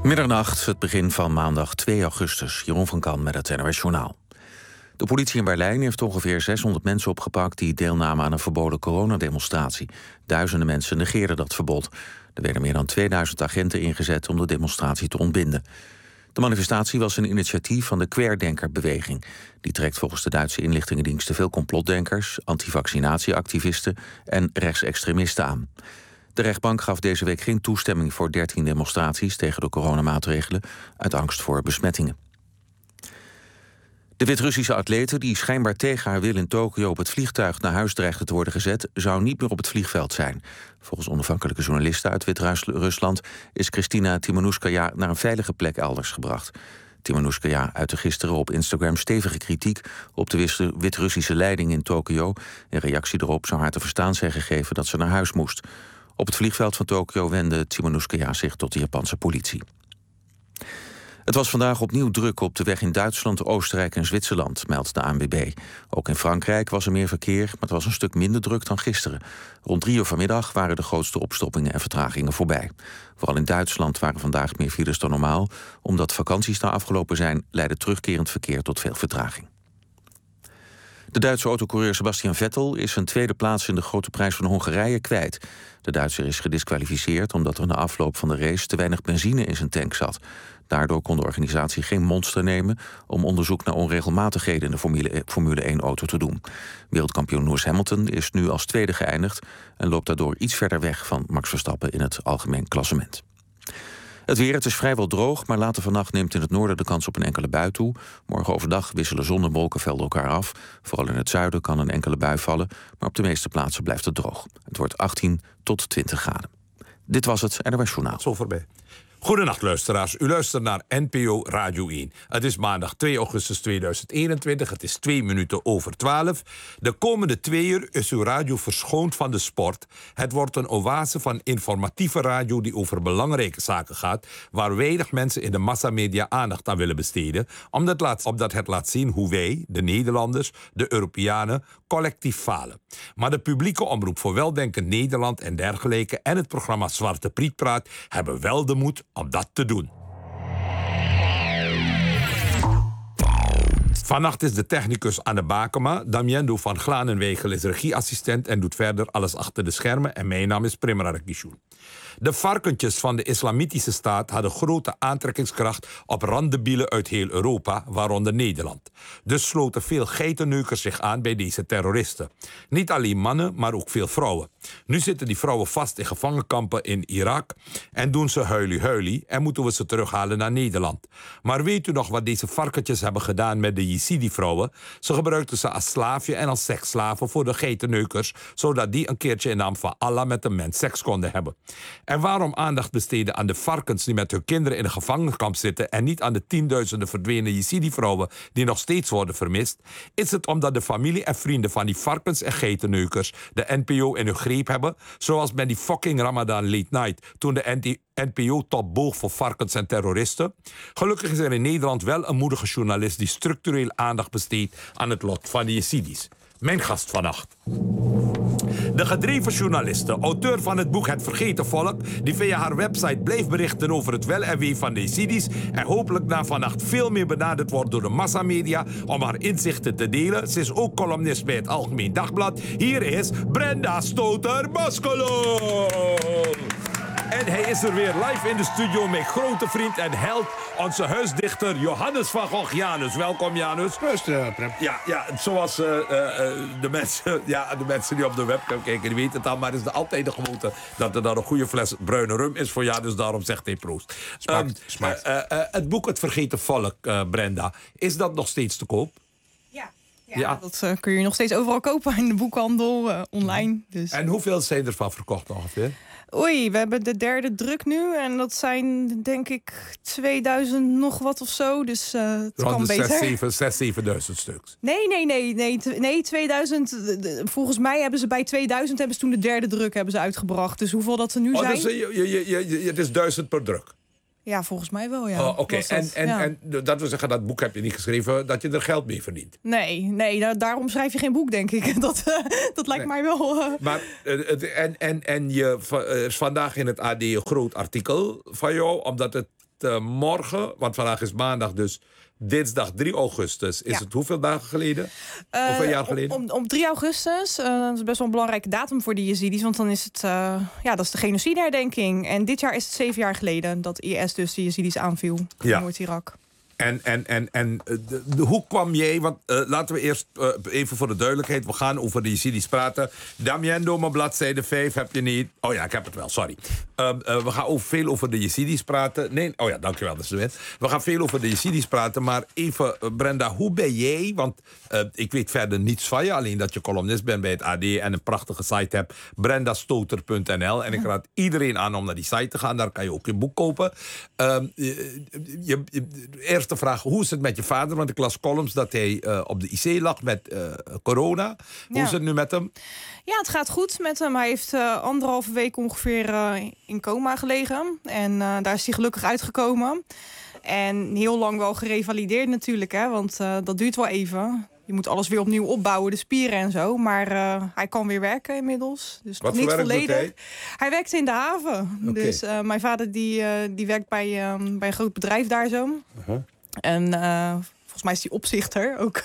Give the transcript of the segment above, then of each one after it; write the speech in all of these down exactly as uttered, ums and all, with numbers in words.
Middernacht, het begin van maandag twee augustus. Jeroen van Kan met het N O S Journaal. De politie in Berlijn heeft ongeveer zeshonderd mensen opgepakt die deelnamen aan een verboden coronademonstratie. Duizenden mensen negeerden dat verbod. Er werden meer dan tweeduizend agenten ingezet om de demonstratie te ontbinden. De manifestatie was een initiatief van de Querdenker-beweging. Die trekt volgens de Duitse inlichtingendiensten veel complotdenkers, antivaccinatieactivisten en rechtsextremisten aan. De rechtbank gaf deze week geen toestemming voor dertien demonstraties tegen de coronamaatregelen uit angst voor besmettingen. De Wit-Russische atlete die schijnbaar tegen haar wil in Tokio op het vliegtuig naar huis dreigde te worden gezet, zou niet meer op het vliegveld zijn. Volgens onafhankelijke journalisten uit Wit-Rusland is Kristina Timanouskaya naar een veilige plek elders gebracht. Timanouskaya uitte gisteren op Instagram stevige kritiek op de Wit-Russische leiding in Tokio. In reactie erop zou haar te verstaan zijn gegeven dat ze naar huis moest. Op het vliegveld van Tokio wendde Timanouskaya zich tot de Japanse politie. Het was vandaag opnieuw druk op de weg in Duitsland, Oostenrijk en Zwitserland, meldt de A N W B. Ook in Frankrijk was er meer verkeer, maar het was een stuk minder druk dan gisteren. Rond drie uur vanmiddag waren de grootste opstoppingen en vertragingen voorbij. Vooral in Duitsland waren vandaag meer files dan normaal. Omdat vakanties daar afgelopen zijn, leidde terugkerend verkeer tot veel vertraging. De Duitse autocoureur Sebastian Vettel is zijn tweede plaats in de Grote Prijs van Hongarije kwijt. De Duitser is gediskwalificeerd omdat er na afloop van de race te weinig benzine in zijn tank zat. Daardoor kon de organisatie geen monster nemen om onderzoek naar onregelmatigheden in de Formule, Formule één-auto te doen. Wereldkampioen Lewis Hamilton is nu als tweede geëindigd en loopt daardoor iets verder weg van Max Verstappen in het algemeen klassement. Het weer, het is vrijwel droog, maar later vannacht neemt in het noorden de kans op een enkele bui toe. Morgen overdag wisselen zon en wolkenvelden elkaar af. Vooral in het zuiden kan een enkele bui vallen, maar op de meeste plaatsen blijft het droog. Het wordt achttien tot twintig graden. Dit was het N O S Journaal. Zo voorbij. Goedenacht luisteraars, u luistert naar N P O Radio één. Het is maandag twee augustus tweeduizend eenentwintig, het is twee minuten over twaalf. De komende twee uur is uw radio verschoond van de sport. Het wordt een oase van informatieve radio die over belangrijke zaken gaat, waar weinig mensen in de massamedia aandacht aan willen besteden, omdat, laat, omdat het laat zien hoe wij, de Nederlanders, de Europeanen, collectief falen. Maar de publieke omroep voor Weldenkend Nederland en dergelijke en het programma Zwarte Priet Praat hebben wel de moed om dat te doen. Vannacht is de technicus Anne Bakema. Damiendo van Glanenwegel is regieassistent en doet verder alles achter de schermen. En mijn naam is Prima Rakishoen. De varkentjes van de Islamitische Staat hadden grote aantrekkingskracht op randebielen uit heel Europa, waaronder Nederland. Dus sloten veel geitenneukers zich aan bij deze terroristen. Niet alleen mannen, maar ook veel vrouwen. Nu zitten die vrouwen vast in gevangenkampen in Irak en doen ze huilie-huilie en moeten we ze terughalen naar Nederland. Maar weet u nog wat deze varkentjes hebben gedaan met de Yazidi-vrouwen? Ze gebruikten ze als slaafje en als seksslaven voor de geitenneukers, zodat die een keertje in naam van Allah met een mens seks konden hebben. En waarom aandacht besteden aan de varkens die met hun kinderen in een gevangenkamp zitten en niet aan de tienduizenden verdwenen Yazidi-vrouwen die nog steeds worden vermist? Is het omdat de familie en vrienden van die varkens en geitenneukers de N P O in hun greep hebben? Zoals met die fucking Ramadan Late Night, toen de N P O-top boog voor varkens en terroristen? Gelukkig is er in Nederland wel een moedige journalist die structureel aandacht besteedt aan het lot van de Yazidis. Mijn gast vannacht. De gedreven journaliste, auteur van het boek Het Vergeten Volk, die via haar website blijft berichten over het wel en wee van de Yazidis en hopelijk na vannacht veel meer benaderd wordt door de massamedia om haar inzichten te delen. Ze is ook columnist bij het Algemeen Dagblad. Hier is Brenda Stoter-Boskolo. En hij is er weer live in de studio met grote vriend en held, onze huisdichter Johannes van Gogh. Janus, welkom Janus. Rustig, Prem. Ja, ja, zoals uh, uh, de, mensen, ja, de mensen die op de webcam kijken, die weten het al. Maar het is altijd de gewoonte dat er dan een goede fles bruine rum is voor Janus. Daarom zegt hij proost. Smaakt, um, smaakt. Uh, uh, uh, het boek Het Vergeten Volk, uh, Brenda, is dat nog steeds te koop? Ja. Ja, Ja. dat uh, kun je nog steeds overal kopen in de boekhandel, uh, online. Dus. En hoeveel zijn er van verkocht ongeveer? Oei, we hebben de derde druk nu. En dat zijn, denk ik, tweeduizend nog wat of zo. Dus uh, het Rond kan de beter. zes, zevenduizend stuks. Nee, nee, nee. Nee, t- nee tweeduizend. de- de- volgens mij hebben ze bij tweeduizend hebben ze toen de derde druk hebben ze uitgebracht. Dus hoeveel dat er nu Oh, zijn? dus, uh, je, je, je, je- het is duizend per druk. Ja, volgens mij wel, ja. Oh, Oké, Was dat, en, en, ja. en dat wil zeggen, dat boek heb je niet geschreven dat je er geld mee verdient. Nee, nee da- daarom schrijf je geen boek, denk ik. Dat, uh, dat lijkt mij wel... uh, Maar uh, het- en, en, en je, va- er is vandaag in het A D een groot artikel van jou, omdat het uh, morgen, want vandaag is maandag, dus dinsdag drie augustus. Is ja. het hoeveel dagen geleden? Uh, of een jaar geleden? Op, op, op drie augustus, uh, dat is best wel een belangrijke datum voor de Jezidis. Want dan is het, uh, ja, dat is de genocideherdenking. En dit jaar is het zeven jaar geleden dat I S dus de Jezidis aanviel in ja. Noord-Irak. En, en, en, en de, de, hoe kwam jij, want uh, laten we eerst uh, even voor de duidelijkheid, we gaan over de Jezidis praten. Damiendo, mijn bladzijde vijf heb je niet. Oh ja, ik heb het wel, sorry. Uh, uh, we gaan over, veel over de Jezidis praten. Nee, oh ja, dankjewel, dat is de wet. We gaan veel over de Jezidis praten, maar even, uh, Brenda, hoe ben jij, want uh, ik weet verder niets van je, alleen dat je columnist bent bij het A D en een prachtige site hebt, brendastoter punt n l. En ik raad iedereen aan om naar die site te gaan, daar kan je ook je boek kopen. Uh, je, je, je, eerst de vraag, hoe is het met je vader? Want ik las columns dat hij uh, op de I Clag met uh, corona. Hoe ja. is het nu met hem? Ja, het gaat goed met hem. Hij heeft uh, anderhalve week ongeveer uh, in coma gelegen. En uh, daar is hij gelukkig uitgekomen. En heel lang wel gerevalideerd natuurlijk, hè, want uh, dat duurt wel even. Je moet alles weer opnieuw opbouwen, de spieren en zo. Maar uh, hij kan weer werken inmiddels. Dus Wat niet voor werk volledig. doet hij? Hij werkt in de haven. Okay. Dus uh, mijn vader die, uh, die werkt bij, uh, bij een groot bedrijf daar zo. Uh-huh. En uh, volgens mij is hij opzichter ook.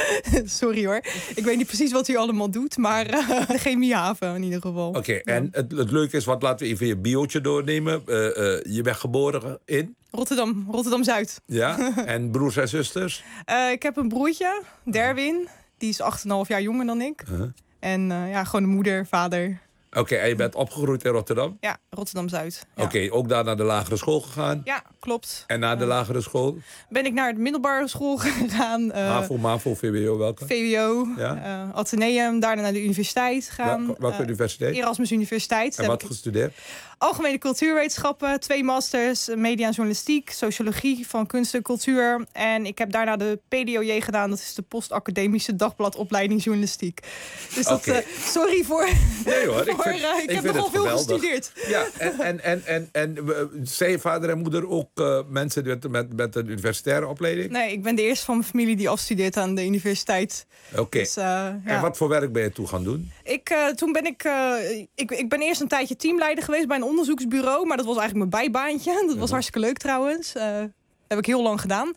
Sorry hoor. Ik weet niet precies wat hij allemaal doet. Maar uh, de chemiehaven in ieder geval. Oké, okay, ja. En het, het leuke is, wat laten we even je biootje doornemen. Uh, uh, je bent geboren in? Rotterdam, Rotterdam-Zuid. Ja, en broers en zusters? Uh, ik heb een broertje, Derwin. Die is acht komma vijf jaar jonger dan ik. Uh-huh. En uh, ja, gewoon een moeder, vader. Oké, okay, en je bent opgegroeid in Rotterdam? Ja, Rotterdam-Zuid. Ja. Oké, okay, ook daar naar de lagere school gegaan? Ja, klopt. En na de lagere school? Ben ik naar de middelbare school gegaan. Uh, HAVO, MAVO, V W O, welke? V W O, ja? uh, Atheneum, daarna naar de universiteit gegaan. Ja, welke uh, universiteit? Erasmus Universiteit. En wat gestudeerd? Algemene cultuurwetenschappen, twee masters, media en journalistiek, sociologie van kunst en cultuur. En ik heb daarna de P D O J gedaan, dat is de postacademische dagbladopleiding journalistiek. Dus dat, okay. uh, sorry voor... Nee hoor, ik, voor, vind, uh, ik, ik heb nogal veel gestudeerd. Ja, en, en, en, en, en zijn vader en moeder ook uh, mensen met, met, met een universitaire opleiding? Nee, ik ben de eerste van mijn familie die afstudeert aan de universiteit. Oké. Okay. Dus, uh, ja. En wat voor werk ben je toe gaan doen? Ik, uh, toen ben ik, uh, ik... Ik ben eerst een tijdje teamleider geweest bij een onderzoeksbureau, maar dat was eigenlijk mijn bijbaantje. Dat was ja. hartstikke leuk trouwens. Uh, dat heb ik heel lang gedaan.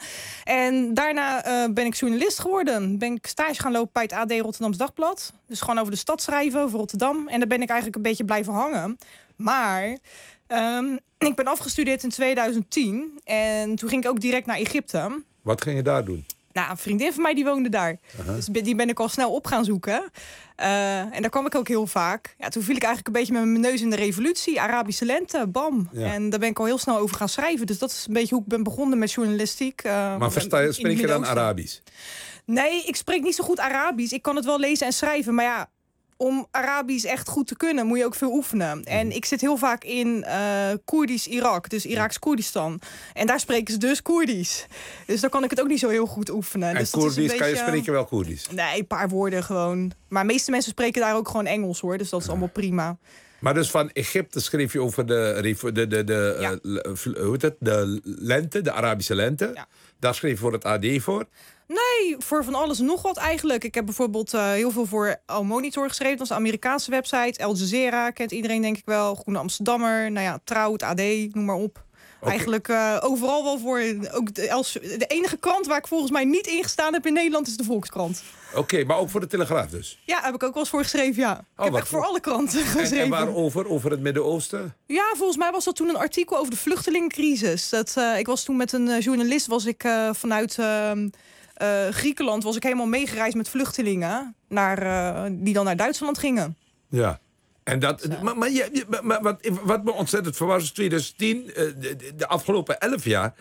En daarna uh, ben ik journalist geworden. Ben ik stage gaan lopen bij het A D Rotterdams Dagblad. Dus gewoon over de stad schrijven, over Rotterdam. En daar ben ik eigenlijk een beetje blijven hangen. Maar um, ik ben afgestudeerd in tweeduizend tien. En toen ging ik ook direct naar Egypte. Wat ging je daar doen? Nou, een vriendin van mij die woonde daar. Uh-huh. Dus die ben ik al snel op gaan zoeken. Uh, en daar kwam ik ook heel vaak. Ja, toen viel ik eigenlijk een beetje met mijn neus in de revolutie. Arabische lente, bam. Ja. En daar ben ik al heel snel over gaan schrijven. Dus dat is een beetje hoe ik ben begonnen met journalistiek. Uh, maar versta je, spreek je dan Arabisch? Nee, ik spreek niet zo goed Arabisch. Ik kan het wel lezen en schrijven, maar ja... Om Arabisch echt goed te kunnen, moet je ook veel oefenen. Mm. En ik zit heel vaak in uh, Koerdisch Irak, dus Iraaks Koerdistan. En daar spreken ze dus Koerdisch. Dus dan kan ik het ook niet zo heel goed oefenen. En dus Koerdisch, beetje, kan je spreken wel Koerdisch? Nee, een paar woorden gewoon. Maar de meeste mensen spreken daar ook gewoon Engels hoor, dus dat is allemaal prima. Maar dus van Egypte schreef je over de, de, de, de, ja. uh, hoe heet het? De lente, de Arabische lente. Ja. Daar schreef je voor het A D voor. Nee, voor van alles en nog wat eigenlijk. Ik heb bijvoorbeeld uh, heel veel voor Al Monitor geschreven. Dat is een Amerikaanse website. Al Jazeera kent iedereen denk ik wel. Groene Amsterdammer, nou ja, Trouw, het A D, noem maar op. Okay. Eigenlijk uh, overal wel voor. Ook de, als, de enige krant waar ik volgens mij niet in gestaan heb in Nederland is de Volkskrant. Oké, okay, maar ook voor de Telegraaf dus? Ja, heb ik ook wel eens voor geschreven, ja. Ik oh, heb echt voor, voor alle kranten geschreven. En, en waarover? Over het Midden-Oosten? Ja, volgens mij was dat toen een artikel over de vluchtelingencrisis. Dat, uh, ik was toen met een uh, journalist, was ik uh, vanuit... Uh, Uh, Griekenland was ik helemaal meegereisd met vluchtelingen naar, uh, die dan naar Duitsland gingen. Ja. En dat, dus, uh, maar, maar, je, maar wat, wat me ontzettend verbaasd is, tweeduizend tien, uh, de, de afgelopen elf jaar...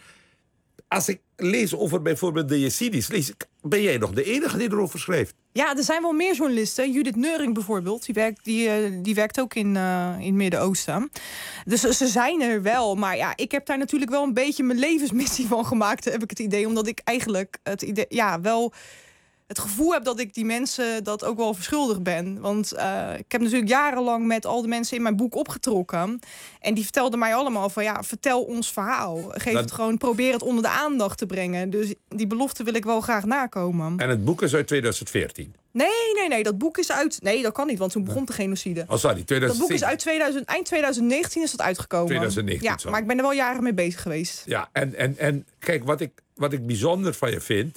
Als ik lees over bijvoorbeeld de Jezidis, lees ik, ben jij nog de enige die erover schrijft? Ja, er zijn wel meer journalisten. Judith Neuring bijvoorbeeld, die werkt, die, uh, die werkt ook in, uh, in het Midden-Oosten. Dus ze zijn er wel. Maar ja, ik heb daar natuurlijk wel een beetje mijn levensmissie van gemaakt, heb ik het idee. Omdat ik eigenlijk het idee, ja, wel... het gevoel heb dat ik die mensen dat ook wel verschuldigd ben. Want uh, ik heb natuurlijk jarenlang met al de mensen in mijn boek opgetrokken. En die vertelden mij allemaal van ja, vertel ons verhaal. Geef dat... het gewoon, probeer het onder de aandacht te brengen. Dus die belofte wil ik wel graag nakomen. En het boek is uit tweeduizend veertien? Nee, nee, nee. Dat boek is uit... Nee, dat kan niet, want toen begon de genocide. Oh, sorry, tweeduizend Dat boek is uit tweeduizend, eind twintig negentien is dat uitgekomen. tweeduizend negentien, ja, zo. Maar ik ben er wel jaren mee bezig geweest. Ja, en, en, en kijk, wat ik, wat ik bijzonder van je vind...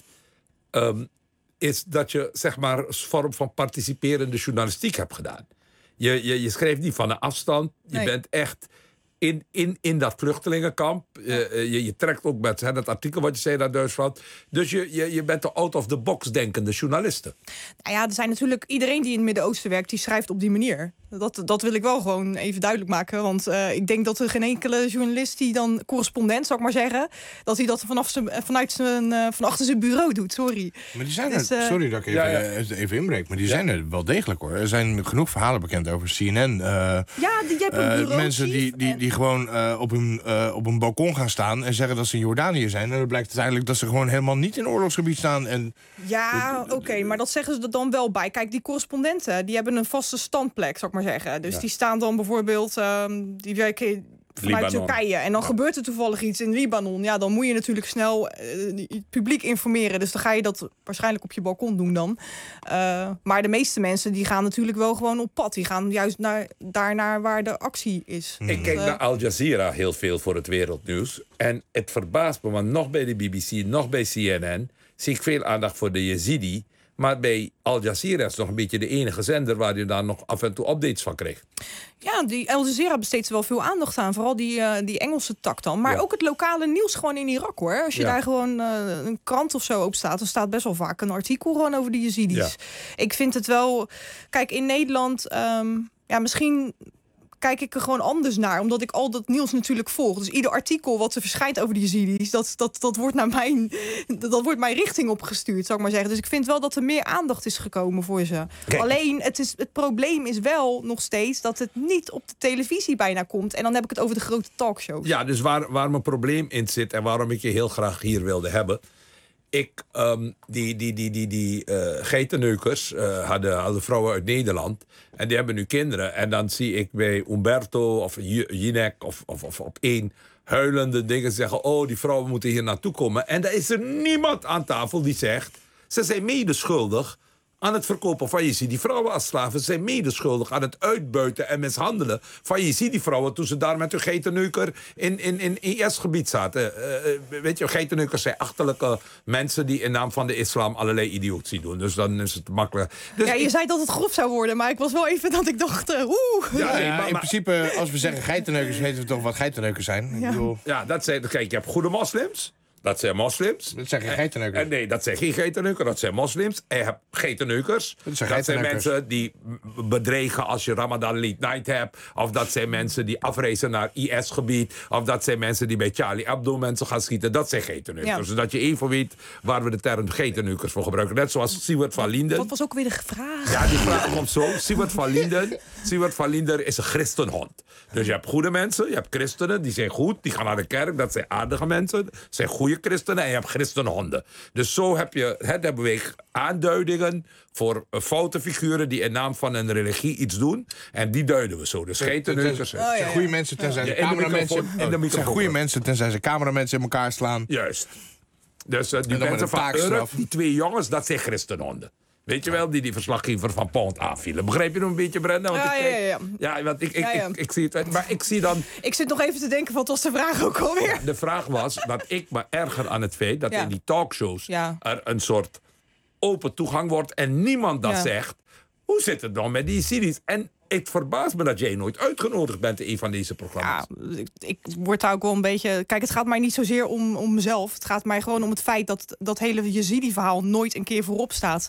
Um, is dat je, zeg maar, een vorm van participerende journalistiek hebt gedaan. Je, je, je schreef niet van een afstand. Je Nee. bent echt in, in, in dat vluchtelingenkamp. Ja. Uh, je, je trekt ook met hè, dat artikel wat je zei naar Duitsland. Dus je, je, je bent de out-of-the-box denkende journaliste. Nou ja, er zijn natuurlijk... Iedereen die in het Midden-Oosten werkt, die schrijft op die manier. Dat, dat wil ik wel gewoon even duidelijk maken. Want uh, ik denk dat er geen enkele journalist die dan correspondent, zou ik maar zeggen, dat hij dat vanaf zijn, vanuit zijn, uh, van achter zijn bureau doet. Sorry. Maar die zijn Dus, er, uh, sorry dat ik even, ja, ja. even inbreek, maar die Ja. zijn er wel degelijk hoor. Er zijn genoeg verhalen bekend over C N N. Uh, Ja, die, je hebt een uh, bureau. mensen die, die, die gewoon uh, op, een, uh, op een balkon gaan staan en zeggen dat ze in Jordanië zijn. En dan blijkt uiteindelijk dat ze gewoon helemaal niet in oorlogsgebied staan. En Ja, oké, okay, maar dat zeggen ze er dan wel bij. Kijk, die correspondenten, die hebben een vaste standplek, zou ik maar zeggen. Dus Ja. die staan dan bijvoorbeeld, um, die werken vanuit Libanon. Turkije. En dan Ja. gebeurt er toevallig iets in Libanon. Ja, dan moet je natuurlijk snel uh, het publiek informeren. Dus dan ga je dat waarschijnlijk op je balkon doen dan. Uh, maar de meeste mensen, die gaan natuurlijk wel gewoon op pad. Die gaan juist naar, daarnaar waar de actie is. Ik kijk naar Al Jazeera heel veel voor het wereldnieuws. En het verbaast me, want nog bij de B B C, nog bij C N N... zie ik veel aandacht voor de Yazidi. Maar bij Al Jazeera is nog een beetje de enige zender waar je daar nog af en toe updates van kreeg. Ja, die Al Jazeera besteedt er wel veel aandacht aan. Vooral die, uh, die Engelse tak dan. Maar Ja. ook het lokale nieuws gewoon in Irak hoor. Als je Ja. daar gewoon uh, een krant of zo op staat, dan staat best wel vaak een artikel gewoon over de Yazidis. Ja. Ik vind het wel... Kijk, in Nederland... Um, ja, misschien... kijk ik er gewoon anders naar, omdat ik al dat nieuws natuurlijk volg. Dus ieder artikel wat er verschijnt over de Yazidis, dat, dat, dat, wordt naar mijn, dat wordt mijn richting opgestuurd, zou ik maar zeggen. Dus ik vind wel dat er meer aandacht is gekomen voor ze. Kijk. Alleen, het, is, het probleem is wel nog steeds dat het niet op de televisie bijna komt. En dan heb ik het over de grote talkshows. Ja, dus waar, waar mijn probleem in zit en waarom ik je heel graag hier wilde hebben. Ik, um, die, die, die, die, die uh, geitenneukers uh, hadden, hadden vrouwen uit Nederland. En die hebben nu kinderen. En dan zie ik bij Umberto of Jinek of, of, of op één huilende dingen zeggen... oh, die vrouwen moeten hier naartoe komen. En daar is er niemand aan tafel die zegt... ze zijn medeschuldig aan het verkopen van Yazidi. Die vrouwen als slaven zijn medeschuldig aan het uitbuiten en mishandelen van Yazidi vrouwen toen ze daar met hun geitenneuker in, in, in I S-gebied zaten. Uh, weet je, geitenneukers zijn achterlijke mensen die in naam van de islam allerlei idiotie doen. Dus dan is het makkelijk. Dus ja, je ik, zei dat het grof zou worden, maar ik was wel even dat ik dacht, uh, oeh. Ja, nee, ja, maar- in maar- principe, als we zeggen geitenneukers, weten we toch wat geitenneukers zijn. Ja. Ik bedoel, ja, dat zijn, kijk, je hebt goede moslims. Dat zijn moslims. dat zijn geen geitenneukers. En nee, dat zijn geen geitenneukers, dat zijn moslims. En je hebt geitenneukers. Dat zijn Dat zijn geitenneukers. mensen die m- bedreigen als je Ramadan Late Night hebt. Of dat zijn mensen die afreizen naar I S-gebied. Of dat zijn mensen die bij Charlie Hebdo mensen gaan schieten. Dat zijn geitenneukers. Ja. Zodat je even weet waar we de term geitenneukers voor gebruiken. Net zoals Siewert van Linden. Wat was ook weer de vraag? Ja, die vraag komt zo. Siewert van Linden. Siewert van Linden is een christenhond. Dus je hebt goede mensen, je hebt christenen, die zijn goed, die gaan naar de kerk, dat zijn aardige mensen, dat zijn goede christenen, en je hebt christenhonden. Dus zo heb je, hè, hebben we aanduidingen voor uh, foute figuren die in naam van een religie iets doen. En die duiden we zo. Dus geitenneukers. Het ja, zijn ja. goede mensen tenzij Ja, ze in de cameramensen... microfoon- in de Het zijn microfoon. goede mensen tenzij ze cameramensen in elkaar slaan. Juist. Dus uh, die dan met mensen een van taakstraf. Urk, die twee jongens, dat zijn christenhonden. Weet je wel, die die verslaggever van Pound aanvielen. Begrijp je nog een beetje, Brenda? Want Ja, ik, ja, ja, ja. ja, want ik, ik, Ja, ja. Ik, ik zie het. Maar ik zie dan... Ik zit nog even te denken, wat was de vraag ook alweer? De vraag was dat ik me erger aan het feit dat Ja. in die talkshows Ja. er een soort open toegang wordt en niemand dat Ja. zegt. Hoe zit het dan met die series? En het verbaast me dat jij nooit uitgenodigd bent in een van deze programma's. Ja, ik, ik word daar ook wel een beetje... Kijk, het gaat mij niet zozeer om, om mezelf. Het gaat mij gewoon om het feit dat dat hele Yazidi-verhaal nooit een keer voorop staat.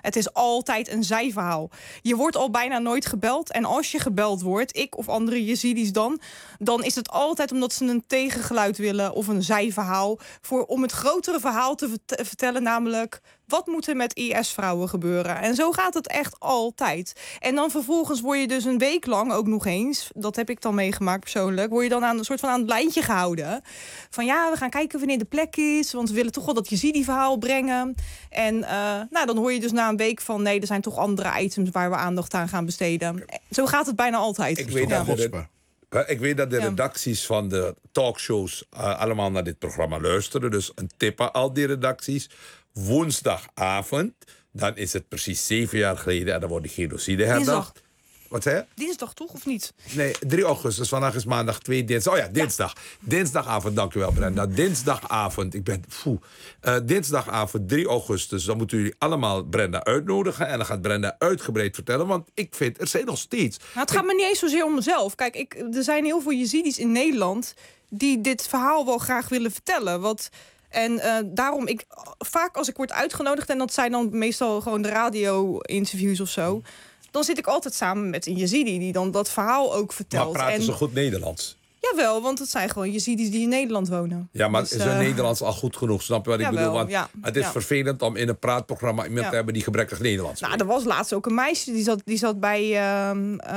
Het is altijd een zijverhaal. Je wordt al bijna nooit gebeld. En als je gebeld wordt, ik of andere Jezidis dan... dan is het altijd omdat ze een tegengeluid willen of een zijverhaal... Voor, om het grotere verhaal te vert- vertellen, namelijk... wat moet er met I S-vrouwen gebeuren? En zo gaat het echt altijd. En dan vervolgens word je dus een week lang ook nog eens... dat heb ik dan meegemaakt persoonlijk... word je dan aan een soort van aan het lijntje gehouden. Van ja, we gaan kijken wanneer de plek is... want we willen toch wel dat Jezidi-verhaal brengen. En uh, nou, dan hoor je dus na een week van... nee, er zijn toch andere items waar we aandacht aan gaan besteden. Zo gaat het bijna altijd. Ik weet ja. dat de, ik weet dat de Ja. redacties van de talkshows... Uh, allemaal naar dit programma luisteren. Dus een tip aan al die redacties... woensdagavond, dan is het precies zeven jaar geleden... en dan wordt de genocide herdacht. Dinsdag. Wat zei je? Dinsdag toch, of niet? Nee, drie augustus. Vandaag is maandag twee dinsdag. Oh ja, dinsdag. Ja. Dinsdagavond, dankjewel Brenda. Dinsdagavond, ik ben... Foe. Uh, dinsdagavond, drie augustus... dan moeten jullie allemaal Brenda uitnodigen... en dan gaat Brenda uitgebreid vertellen... want ik vind, er zijn nog steeds... Nou, het gaat ik, me niet eens zozeer om mezelf. Kijk, ik, er zijn heel veel Jezidis in Nederland... die dit verhaal wel graag willen vertellen. Wat... En uh, daarom, ik, vaak als ik word uitgenodigd... en dat zijn dan meestal gewoon de radio-interviews of zo... dan zit ik altijd samen met een Jezidi... die dan dat verhaal ook vertelt. maar praten en, ze goed Nederlands? Jawel, want het zijn gewoon Jezidis die in Nederland wonen. Ja, maar dus, is hun uh, Nederlands al goed genoeg? Snap je wat ik jawel, bedoel? Want ja, het is ja. vervelend om in een praatprogramma... iemand Ja. te hebben die gebrekkig Nederlands Nou, spreekt. er was laatst ook een meisje... die zat, die zat bij... Uh,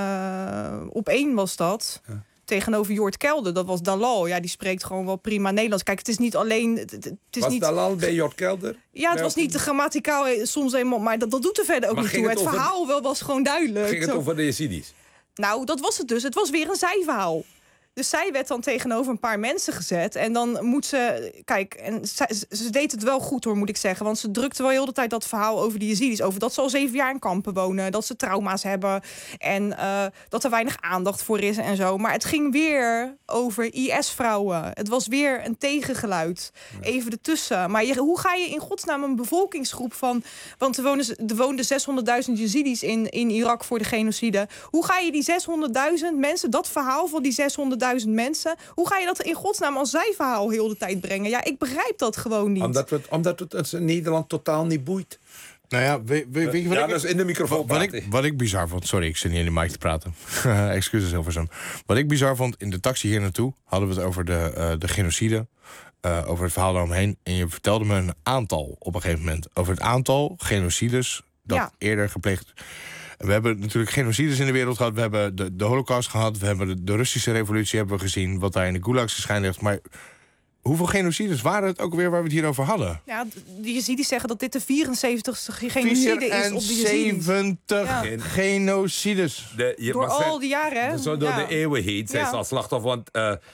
uh, op één was dat... Ja. Tegenover Jort Kelder, dat was Dalal. Ja, die spreekt gewoon wel prima Nederlands. Kijk, het is niet alleen... Het, het is was niet... Dalal bij Jort Kelder? Ja, het was niet de grammaticaal soms eenmaal... maar dat, dat doet er verder ook Maar niet ging toe. het Het, over- verhaal wel was gewoon duidelijk. Ging het Zo- over de Jezidis? Nou, dat was het dus. Het was weer een zijverhaal. Dus zij werd dan tegenover een paar mensen gezet. En dan moet ze... Kijk, en ze, ze deed het wel goed hoor, moet ik zeggen. Want ze drukte wel heel de tijd dat verhaal over de Jezidis. Over dat ze al zeven jaar in kampen wonen. Dat ze trauma's hebben. En uh, dat er weinig aandacht voor is en zo. Maar het ging weer over I S-vrouwen. Het was weer een tegengeluid. Ja. Even ertussen. Maar je, hoe ga je in godsnaam een bevolkingsgroep van... Want er woonden, er woonden zeshonderdduizend Jezidis in, in Irak voor de genocide. Hoe ga je die zeshonderdduizend mensen... dat verhaal van die zeshonderdduizend mensen... hoe ga je dat in godsnaam als zijverhaal heel de tijd brengen? Ja, ik begrijp dat gewoon niet. Omdat het, omdat het ons in Nederland totaal niet boeit. Nou ja, weet, weet, weet je wat ja, ik... dus in de microfoon Wat ik, wat ik bizar vond... Sorry, ik zit niet in de mic te praten. Excuses, Hilversum. Wat ik bizar vond, in de taxi hier naartoe... hadden we het over de, uh, de genocide. Uh, over het verhaal daaromheen. En je vertelde me een aantal op een gegeven moment. Over het aantal genocides dat ja. eerder gepleegd... We hebben natuurlijk genocides in de wereld gehad. We hebben de, de Holocaust gehad. We hebben de, de Russische revolutie hebben we gezien. Wat daar in de gulags geschijn ligt. Maar hoeveel genocides waren het ook weer waar we het hier over hadden? Ja, de Jezidis zeggen dat dit de vierenzeventigste genocide is op de Jezidis. vierenzeventig Ja. genocides. De, je, Door maar al die jaren, hè? Zo door Ja. de eeuwen heen zijn Ja. ze als slachtoffer. Want uh, uh,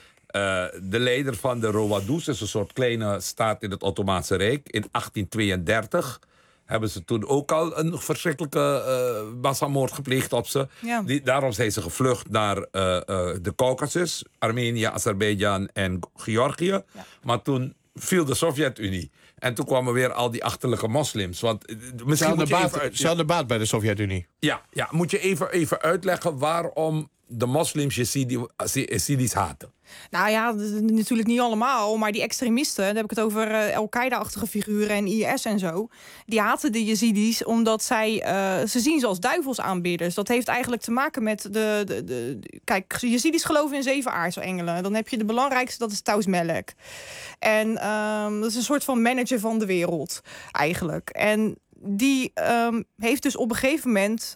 de leider van de Roadoes is een soort kleine staat in het Ottomaanse Rijk. In achttien tweeëndertig hebben ze toen ook al een verschrikkelijke uh, massamoord gepleegd op ze. Ja. Die, daarom zijn ze gevlucht naar uh, uh, de Caucasus, Armenië, Azerbeidzjan en Georgië. Ja. Maar toen viel de Sovjet-Unie. En toen kwamen weer al die achterlijke moslims. Want uh, misschien Ze hadden moet je baat, even uit- ze hadden baat bij de Sovjet-Unie. ja, ja, moet je even, even uitleggen waarom de moslims Jezidi- Jezidis haten. Nou ja, d- natuurlijk niet allemaal, maar die extremisten, daar heb ik het over uh, Al-Qaeda-achtige figuren en I S en zo, die haten de Jezidis omdat zij, uh, ze zien ze als duivelsaanbidders. Dat heeft eigenlijk te maken met de, de, de, de kijk, Jezidis geloven in zeven aartsengelen. Dan heb je de belangrijkste, dat is Taus Melek. En um, dat is een soort van manager van de wereld, eigenlijk. En die um, heeft dus op een gegeven moment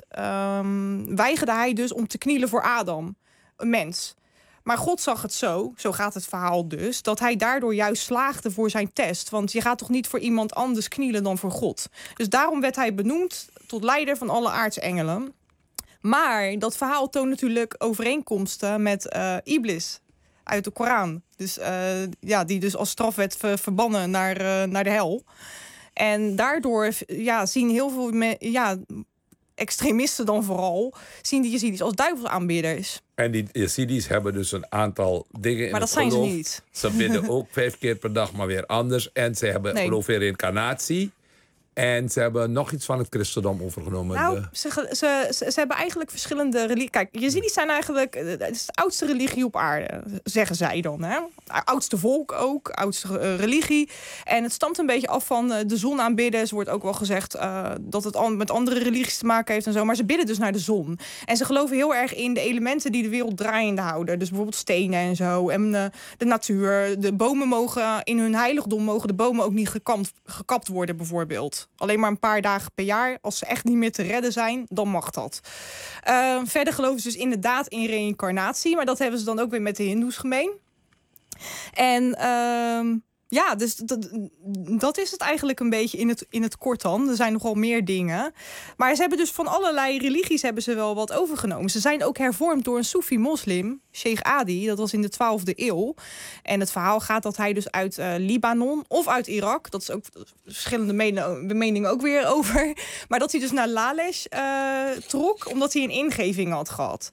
um, weigerde hij dus om te knielen voor Adam, een mens. Maar God zag het zo, zo gaat het verhaal dus, dat hij daardoor juist slaagde voor zijn test. Want je gaat toch niet voor iemand anders knielen dan voor God. Dus daarom werd hij benoemd tot leider van alle aartsengelen. Maar dat verhaal toont natuurlijk overeenkomsten met uh, Iblis uit de Koran. Dus, uh, ja, die dus als straf werd ver- verbannen naar, uh, naar de hel. En daardoor ja, zien heel veel me- ja, extremisten dan vooral, zien die Jezidis als duivelsaanbidders. En die Jezidis hebben dus een aantal dingen in Maar dat het zijn ze geloof. niet. Ze bidden ook vijf keer per dag, maar weer anders. En ze hebben Nee. geloof in reïncarnatie. En ze hebben nog iets van het christendom overgenomen. Nou, de... ze, ze, ze, ze hebben eigenlijk verschillende religies. Kijk, Jezidis zijn eigenlijk het is de oudste religie op aarde, zeggen zij dan. Hè? Oudste volk ook, oudste uh, religie. En het stamt een beetje af van uh, de zon aanbidden. Ze wordt ook wel gezegd uh, dat het an- met andere religies te maken heeft en zo. Maar ze bidden dus naar de zon. En ze geloven heel erg in de elementen die de wereld draaiende houden. Dus bijvoorbeeld stenen en zo. En uh, de natuur. De bomen mogen in hun heiligdom mogen de bomen ook niet gekampt, gekapt worden bijvoorbeeld. Alleen maar een paar dagen per jaar. Als ze echt niet meer te redden zijn, dan mag dat. Uh, verder geloven ze dus inderdaad in reïncarnatie. Maar dat hebben ze dan ook weer met de hindoes gemeen. En uh, ja, dus dat, dat is het eigenlijk een beetje in het, in het kort dan. Er zijn nogal meer dingen. Maar ze hebben dus van allerlei religies hebben ze wel wat overgenomen. Ze zijn ook hervormd door een Soefi-moslim, Sheikh Adi. Dat was in de twaalfde eeuw. En het verhaal gaat dat hij dus uit uh, Libanon of uit Irak... dat is ook verschillende men- meningen ook weer over... maar dat hij dus naar Lalesh uh, trok... omdat hij een ingeving had gehad.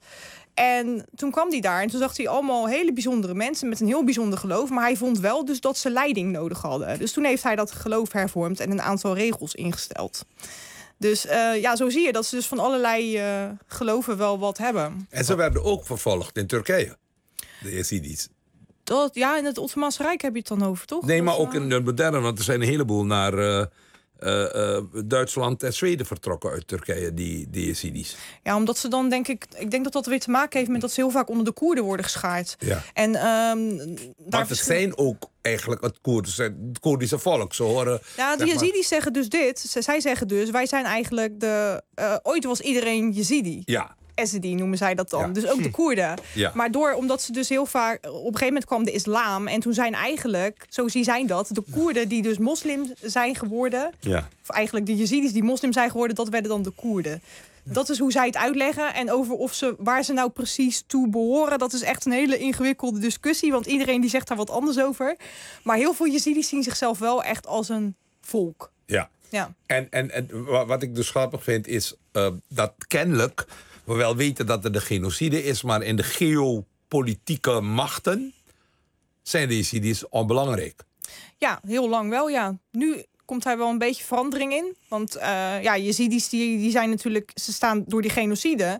En toen kwam hij daar en toen zag hij allemaal hele bijzondere mensen met een heel bijzonder geloof. Maar hij vond wel dus dat ze leiding nodig hadden. Dus toen heeft hij dat geloof hervormd en een aantal regels ingesteld. Dus uh, ja, zo zie je dat ze dus van allerlei uh, geloven wel wat hebben. En ze werden ook vervolgd in Turkije, de Jezidis. Dat, ja, in het Ottomaanse Rijk heb je het dan over, toch? Nee, maar dat, ook uh... in de moderne, want er zijn een heleboel naar uh, uh, uh, Duitsland en Zweden vertrokken uit Turkije, die, die Jezidis. Ja, omdat ze dan denk ik... Ik denk dat dat weer te maken heeft met dat ze heel vaak onder de Koerden worden geschaard. Ja. En, um, daar want het zijn ook eigenlijk het Koerdische, het Koerdische volk. Ze horen, ja, de Jezidis zeggen dus dit. Z- zij zeggen dus, wij zijn eigenlijk de... Uh, ooit was iedereen Jezidi. Ja. Ezedi noemen zij dat dan. Ja. Dus ook de Koerden. Ja. Maar door, omdat ze dus heel vaak... Op een gegeven moment kwam de islam. En toen zijn eigenlijk, zo zie zij dat... de Koerden die dus moslim zijn geworden... Ja. of eigenlijk de Jezidis die moslim zijn geworden... dat werden dan de Koerden. Dat is hoe zij het uitleggen. En over of ze, waar ze nou precies toe behoren... dat is echt een hele ingewikkelde discussie. Want iedereen die zegt daar wat anders over. Maar heel veel Jezidis zien zichzelf wel echt als een volk. Ja. Ja. En, en, en wat ik dus grappig vind is uh, dat kennelijk... we wel weten dat er de genocide is... maar in de geopolitieke machten zijn de Jezidis onbelangrijk. Ja, heel lang wel, ja. Nu komt daar wel een beetje verandering in. Want uh, ja, Jezidis die, die zijn natuurlijk... ze staan door die genocide...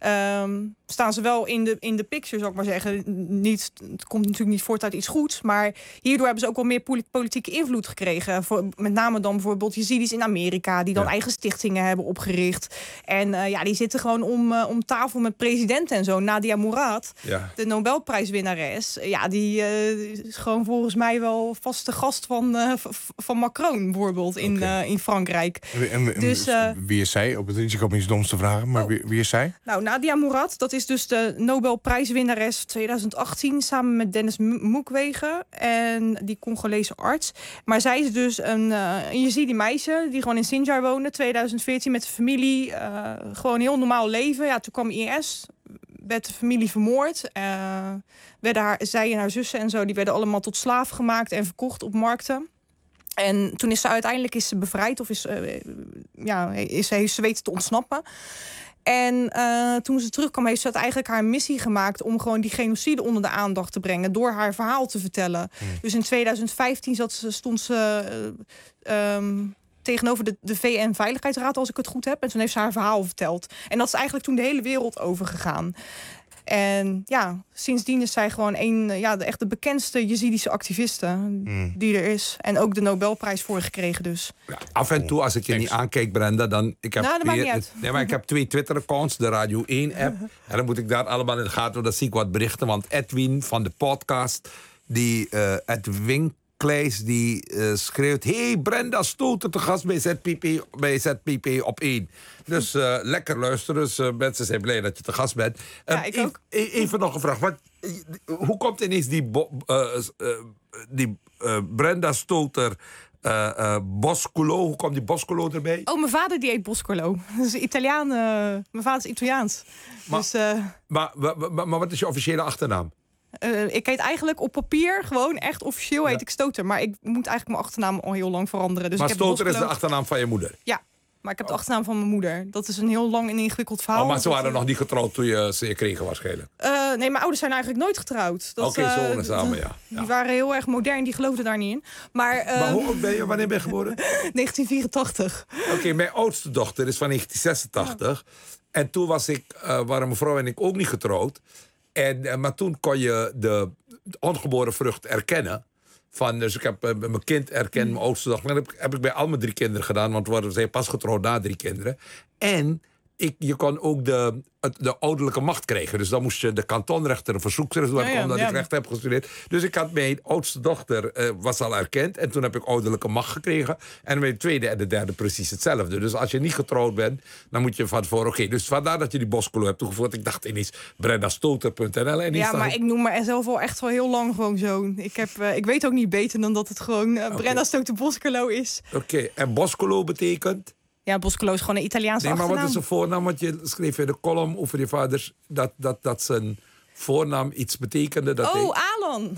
Um, staan ze wel in de, in de picture, zou ik maar zeggen. Niet, het komt natuurlijk niet voort uit iets goeds... maar hierdoor hebben ze ook wel meer politieke invloed gekregen. Voor, met name dan bijvoorbeeld Jezidis in Amerika... die dan ja. eigen stichtingen hebben opgericht. En uh, ja, die zitten gewoon om, uh, om tafel met presidenten en zo. Nadia Murad, ja. de Nobelprijswinnares... ja, die uh, is gewoon volgens mij wel vaste gast van, uh, van Macron... bijvoorbeeld in, okay. uh, in Frankrijk. En, en, dus, uh, wie is zij? Op het risico om iets doms te vragen, maar oh. wie, wie is zij? Nou, Nadia Murad, dat is dus de Nobelprijswinnares twintig achttien... samen met Denis Mukwege en die Congolese arts. Maar zij is dus een, uh, een Jezidi meisje die gewoon in Sinjar woonde... twintig veertien met de familie, uh, gewoon een heel normaal leven. Ja, toen kwam I S, werd de familie vermoord. Uh, werden haar, zij en haar zussen en zo, die werden allemaal tot slaaf gemaakt... en verkocht op markten. En toen is ze uiteindelijk is ze bevrijd of is, uh, ja, is, heeft ze weten te ontsnappen... En uh, toen ze terugkwam, heeft ze het eigenlijk haar missie gemaakt... om gewoon die genocide onder de aandacht te brengen... door haar verhaal te vertellen. Hmm. Dus in twintig vijftien zat ze, stond ze uh, um, tegenover de, de V N-veiligheidsraad... als ik het goed heb. En toen heeft ze haar verhaal verteld. En dat is eigenlijk toen de hele wereld overgegaan. En ja, sindsdien is zij gewoon een, ja, de, echt de bekendste Jezidische activiste mm. die er is. En ook de Nobelprijs voor gekregen dus. Ja, af en toe, als ik je niet aankijk, Brenda, dan... Ik heb nou, dat weer, maakt niet uit. Nee, maar ik heb twee Twitter-accounts, de Radio één-app. En dan moet ik daar allemaal in de gaten houden. Dan zie ik wat berichten. Want Edwin van de podcast, die uh, Edwin Kleijs, die uh, schreeuwt... Hey, Brenda Stoter te gast bij Z P P, bij Z P P op één. Dus uh, lekker luisteren. Dus uh, mensen zijn blij dat je te gast bent. Ja, uh, ik even, ook. Even nog een vraag. Wat, hoe komt ineens die, bo, uh, uh, die uh, Brenda Stoter... Uh, uh, Boscolo, hoe kwam die Boscolo erbij? Oh, mijn vader die heet Boscolo. Dat is Italiaan. Uh, mijn vader is Italiaans. Maar, dus, uh, maar, maar, maar, maar wat is je officiële achternaam? Uh, ik heet eigenlijk op papier gewoon echt officieel heet ja. ik Stoter. Maar ik moet eigenlijk mijn achternaam al heel lang veranderen. Dus maar ik heb Stoter Boscolo... is de achternaam van je moeder? Ja. Maar ik heb de achternaam van mijn moeder. Dat is een heel lang en ingewikkeld verhaal. Oh, maar ze waren dat, nog niet getrouwd toen je ze kregen waarschijnlijk. Uh, nee, mijn ouders zijn eigenlijk nooit getrouwd. Oké, okay, zo uh, samen, ja. ja. Die waren heel erg modern, die geloofden daar niet in. Maar, uh, maar hoe oud ben je? Wanneer ben je geboren? negentien vierentachtig. Oké, okay, mijn oudste dochter is van negentien zesentachtig. Ja. En toen was ik, uh, waren mijn vrouw en ik ook niet getrouwd. En, uh, maar toen kon je de ongeboren vrucht erkennen. Van, dus ik heb uh, mijn kind erkend, mijn oudste dochter. Dat heb, heb ik bij al mijn drie kinderen gedaan. Want we zijn pas getrouwd na drie kinderen. En ik, je kon ook de, de ouderlijke macht krijgen. Dus dan moest je de kantonrechter een verzoekschrift doen. Ja, ja, omdat ja. ik recht heb gestudeerd. Dus ik had mijn oudste dochter, uh, was al erkend. En toen heb ik ouderlijke macht gekregen. En mijn tweede en de derde precies hetzelfde. Dus als je niet getrouwd bent, dan moet je van tevoren... Oké, okay, dus vandaar dat je die Boskolo hebt toegevoegd. Ik dacht ineens Brenda Stoter punt n l. Ja, maar ik noem me zelf al echt wel heel lang gewoon zo. Ik, heb, uh, ik weet ook niet beter dan dat het gewoon uh, okay. Brenda Stoter Boskolo is. Oké, okay. En Boskolo betekent... Ja, Boskolo is gewoon een Italiaanse nee, maar achternaam. Wat is de voornaam? Want je schreef in de column over je vaders... dat, dat, dat zijn voornaam iets betekende. Dat oh, hij... Alan.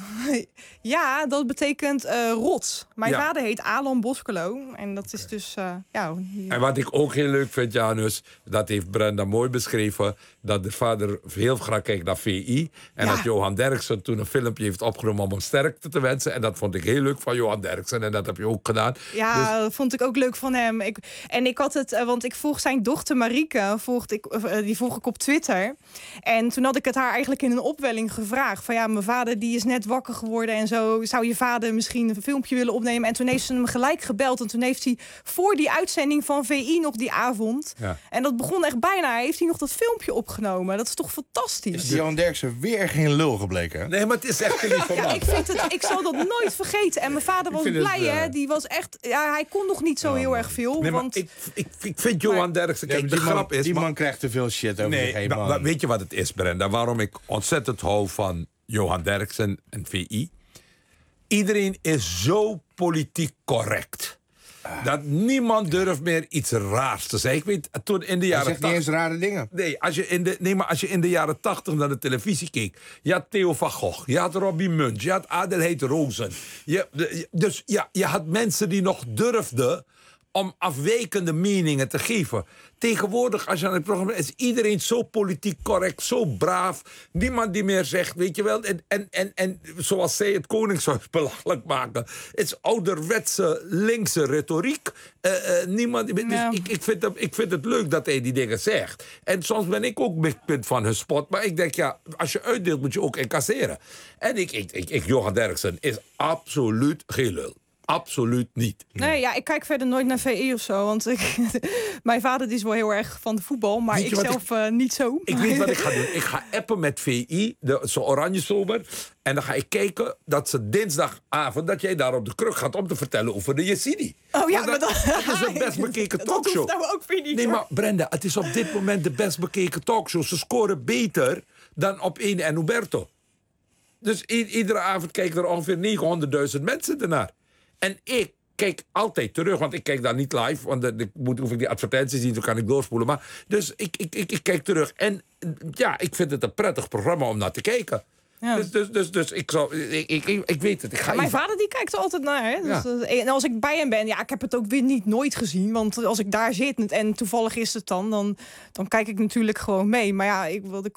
Ja, dat betekent uh, rots. Mijn ja. vader heet Alan Boskolo. En dat is dus... Uh, ja, en wat ik ook heel leuk vind, Janus... dat heeft Brenda mooi beschreven... dat de vader heel graag kijkt naar V I... en ja. dat Johan Derksen toen een filmpje heeft opgenomen... om hem sterkte te wensen. En dat vond ik heel leuk van Johan Derksen. En dat heb je ook gedaan. Ja, dus... dat vond ik ook leuk van hem. Ik, en ik had het... Uh, want ik volg zijn dochter Marieke. Volgde ik, uh, die volg ik op Twitter. En toen had ik het haar eigenlijk in een opwelling gevraagd. Van ja, mijn vader die is net wakker geworden en zo. Zou je vader misschien een filmpje willen opnemen? En toen heeft ze hem gelijk gebeld. En toen heeft hij voor die uitzending van V I nog die avond... Ja. En dat begon echt bijna. Heeft hij nog dat filmpje opgenomen. Dat is toch fantastisch? Is Johan Derksen weer geen lul gebleken? Nee, maar het is echt een lief van ja, ik, vind het, ik zal dat nooit vergeten. En mijn vader was blij, het, uh... hè. Die was echt... Ja, hij kon nog niet zo oh, heel man. erg veel. Nee, want... ik, ik, ik vind Johan Derksen... Kijk, ja, de grap man, is... Die man, man krijgt te veel shit over nee, nee, man. Maar weet je wat het is, Brenda? Waarom ik ontzettend hou van Johan Derksen en V I? Iedereen is zo politiek correct. Dat niemand durft meer iets raars te zeggen. Ik weet, toen in de jaren tachtig... niet eens rare dingen. Nee, als je in de, nee, maar als je in de jaren tachtig naar de televisie keek... je had Theo van Gogh, je had Robbie Munt, je had Adelheid Rozen. Je, de, dus ja, je had mensen die nog durfden... om afwijkende meningen te geven. Tegenwoordig, als je aan het programma is iedereen zo politiek correct, zo braaf. Niemand die meer zegt, weet je wel... en, en, en, en zoals zij het Koningshuis belachelijk maken. Het is ouderwetse, linkse retoriek. Uh, uh, niemand, ja. dus ik, ik, vind het, ik vind het leuk dat hij die dingen zegt. En soms ben ik ook mikpunt van hun spot. Maar ik denk, ja, als je uitdeelt, moet je ook incasseren. En ik, ik, ik, ik Johan Derksen is absoluut geen lul. Absoluut niet. Nee, ja, ik kijk verder nooit naar V I of zo. Want ik, mijn vader die is wel heel erg van de voetbal. Maar ik zelf ik, uh, niet zo. Ik weet wat ik ga doen. Ik ga appen met V I, zo'n oranje zomer. En dan ga ik kijken dat ze dinsdagavond... dat jij daar op de kruk gaat om te vertellen over de Yazidi. Oh ja, dat, maar dat, dat is een best bekeken talkshow. Dat nou ook weer niet. Nee, hoor. maar Brenda, het is op dit moment de best bekeken talkshow. Ze scoren beter dan op één en Huberto. Dus i- iedere avond kijken er ongeveer negenhonderdduizend mensen ernaar. En ik kijk altijd terug, want ik kijk daar niet live. Want ik moet, hoef ik die advertenties zien, dan kan ik doorspoelen. Maar, dus ik, ik, ik, ik kijk terug. En ja, ik vind het een prettig programma om naar te kijken. Ja. Dus, dus, dus, dus ik, zou, ik, ik, ik, ik weet het. Ik ga ja, mijn even... vader die kijkt er altijd naar. Hè? Ja. Dus, en als ik bij hem ben, ja, ik heb het ook weer niet nooit gezien. Want als ik daar zit en toevallig is het dan, dan, dan kijk ik natuurlijk gewoon mee. Maar ja, ik wilde.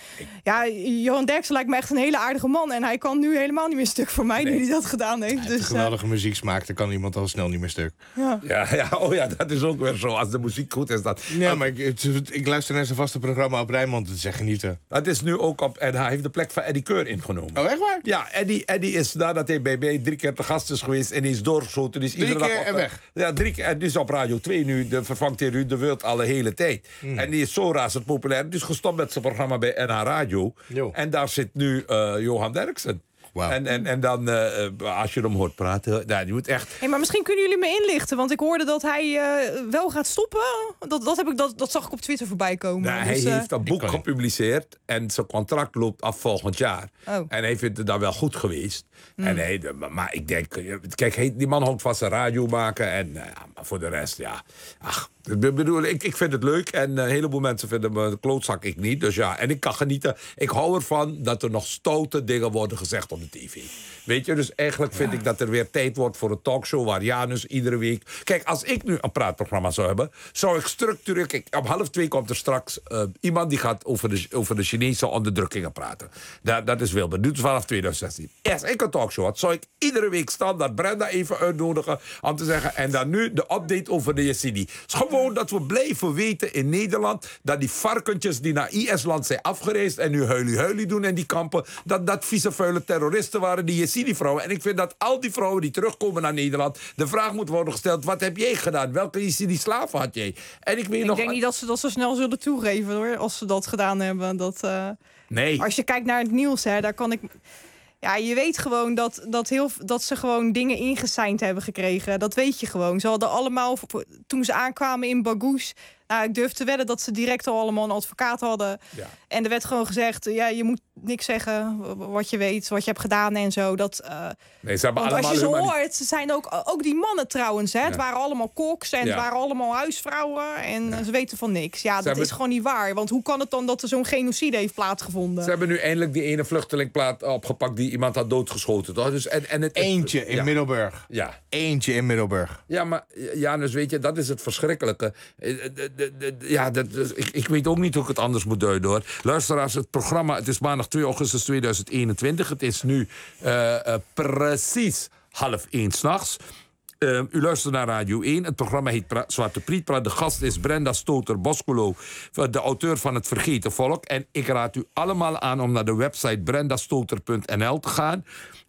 Ja, Johan Derksen lijkt me echt een hele aardige man. En hij kan nu helemaal niet meer stuk voor mij, nee. nu hij dat gedaan heeft. Hij dus, heeft een geweldige uh... muziek smaakt, dan kan iemand al snel niet meer stuk. Ja. Ja, ja, oh ja, dat is ook weer zo. Als de muziek goed is, dat. Ja, maar ik, ik luister naar zijn vaste programma op Rijnmond. Het is echt genieten. Het is nu ook op. En hij heeft de plek van Eddie Keur ingenomen. Oh, echt waar? Ja, Eddie, Eddie is nadat hij bij mij drie keer te gast is geweest en hij is doorgeschoten. Dus drie iedere keer dag op, en weg? Ja, drie keer. En dus op Radio twee nu, de vervangt hij Ruud de Wild alle hele tijd. Mm. En die is zo razend populair. Dus gestopt met zijn programma bij N H Radio. Jo. En daar zit nu uh, Johan Derksen. Wow. En, en, en dan, uh, als je hem hoort praten, nou, die moet echt... Hey, maar misschien kunnen jullie me inlichten, want ik hoorde dat hij uh, wel gaat stoppen. Dat, dat, heb ik, dat, dat zag ik op Twitter voorbij komen. Nou, dus, hij uh... heeft een boek gepubliceerd en zijn contract loopt af volgend jaar. Oh. En hij vindt het dan wel goed geweest. Mm. En hij, maar ik denk, kijk, hij, die man houdt van zijn radio maken en uh, maar voor de rest, ja, ach... Ik bedoel, ik, ik vind het leuk en een heleboel mensen vinden me klootzak, ik niet. Dus ja, en ik kan genieten. Ik hou ervan dat er nog stoute dingen worden gezegd op de tv. Weet je, dus eigenlijk vind ja. ik dat er weer tijd wordt voor een talkshow waar Janus iedere week... Kijk, als ik nu een praatprogramma zou hebben, zou ik structureel... Kijk, om half twee komt er straks uh, iemand die gaat over de, over de Chinese onderdrukkingen praten. Dat, dat is Wilber. Dit is vanaf twintig zestien. Als ik een talkshow had, zou ik iedere week standaard Brenda even uitnodigen om te zeggen... en dan nu de update over de Yazidi. Het is gewoon dat we blijven weten in Nederland... dat die varkentjes die naar I S-land zijn afgereisd... en nu huilie-huilie doen in die kampen... dat dat vieze vuile terroristen waren, die Yazidi-vrouwen. En ik vind dat al die vrouwen die terugkomen naar Nederland... de vraag moet worden gesteld, wat heb jij gedaan? Welke Yazidi-slaven had jij? En ik weet ik nog... denk niet dat ze dat zo snel zullen toegeven, hoor, als ze dat gedaan hebben. Dat, uh... Nee. Als je kijkt naar het nieuws, hè, daar kan ik... Ja, je weet gewoon dat, dat, heel, dat ze gewoon dingen ingeseind hebben gekregen. Dat weet je gewoon. Ze hadden allemaal, toen ze aankwamen in Baghouz... Nou, ik durf te wedden dat ze direct al allemaal een advocaat hadden. Ja. En er werd gewoon gezegd, ja, je moet niks zeggen wat je weet, wat je hebt gedaan en zo. Dat, uh, nee, ze hebben want allemaal als je ze humani- hoort, ze zijn ook, ook die mannen trouwens. Hè, ja. Het waren allemaal koks en ja. het waren allemaal huisvrouwen. En ja. ze weten van niks. Ja, dat hebben... is gewoon niet waar. Want hoe kan het dan dat er zo'n genocide heeft plaatsgevonden? Ze hebben nu eindelijk die ene vluchtelingplaat opgepakt die iemand had doodgeschoten. Toch? Dus, en, en het, Eentje in ja. Middelburg. Ja. Eentje in Middelburg. Ja, maar Janus, weet je, dat is het verschrikkelijke. Ja, dat, ik, ik weet ook niet hoe ik het anders moet duiden, hoor. Luisteraars, het programma, het is maandag twee augustus tweeduizend eenentwintig. Het is nu uh, uh, precies half één 's nachts. Uh, u luistert naar Radio één. Het programma heet pra- Zwarte Priet. De gast is Brenda Stoter-Boscolo, de auteur van Het Vergeten Volk. En ik raad u allemaal aan om naar de website brendastoter punt n l te gaan.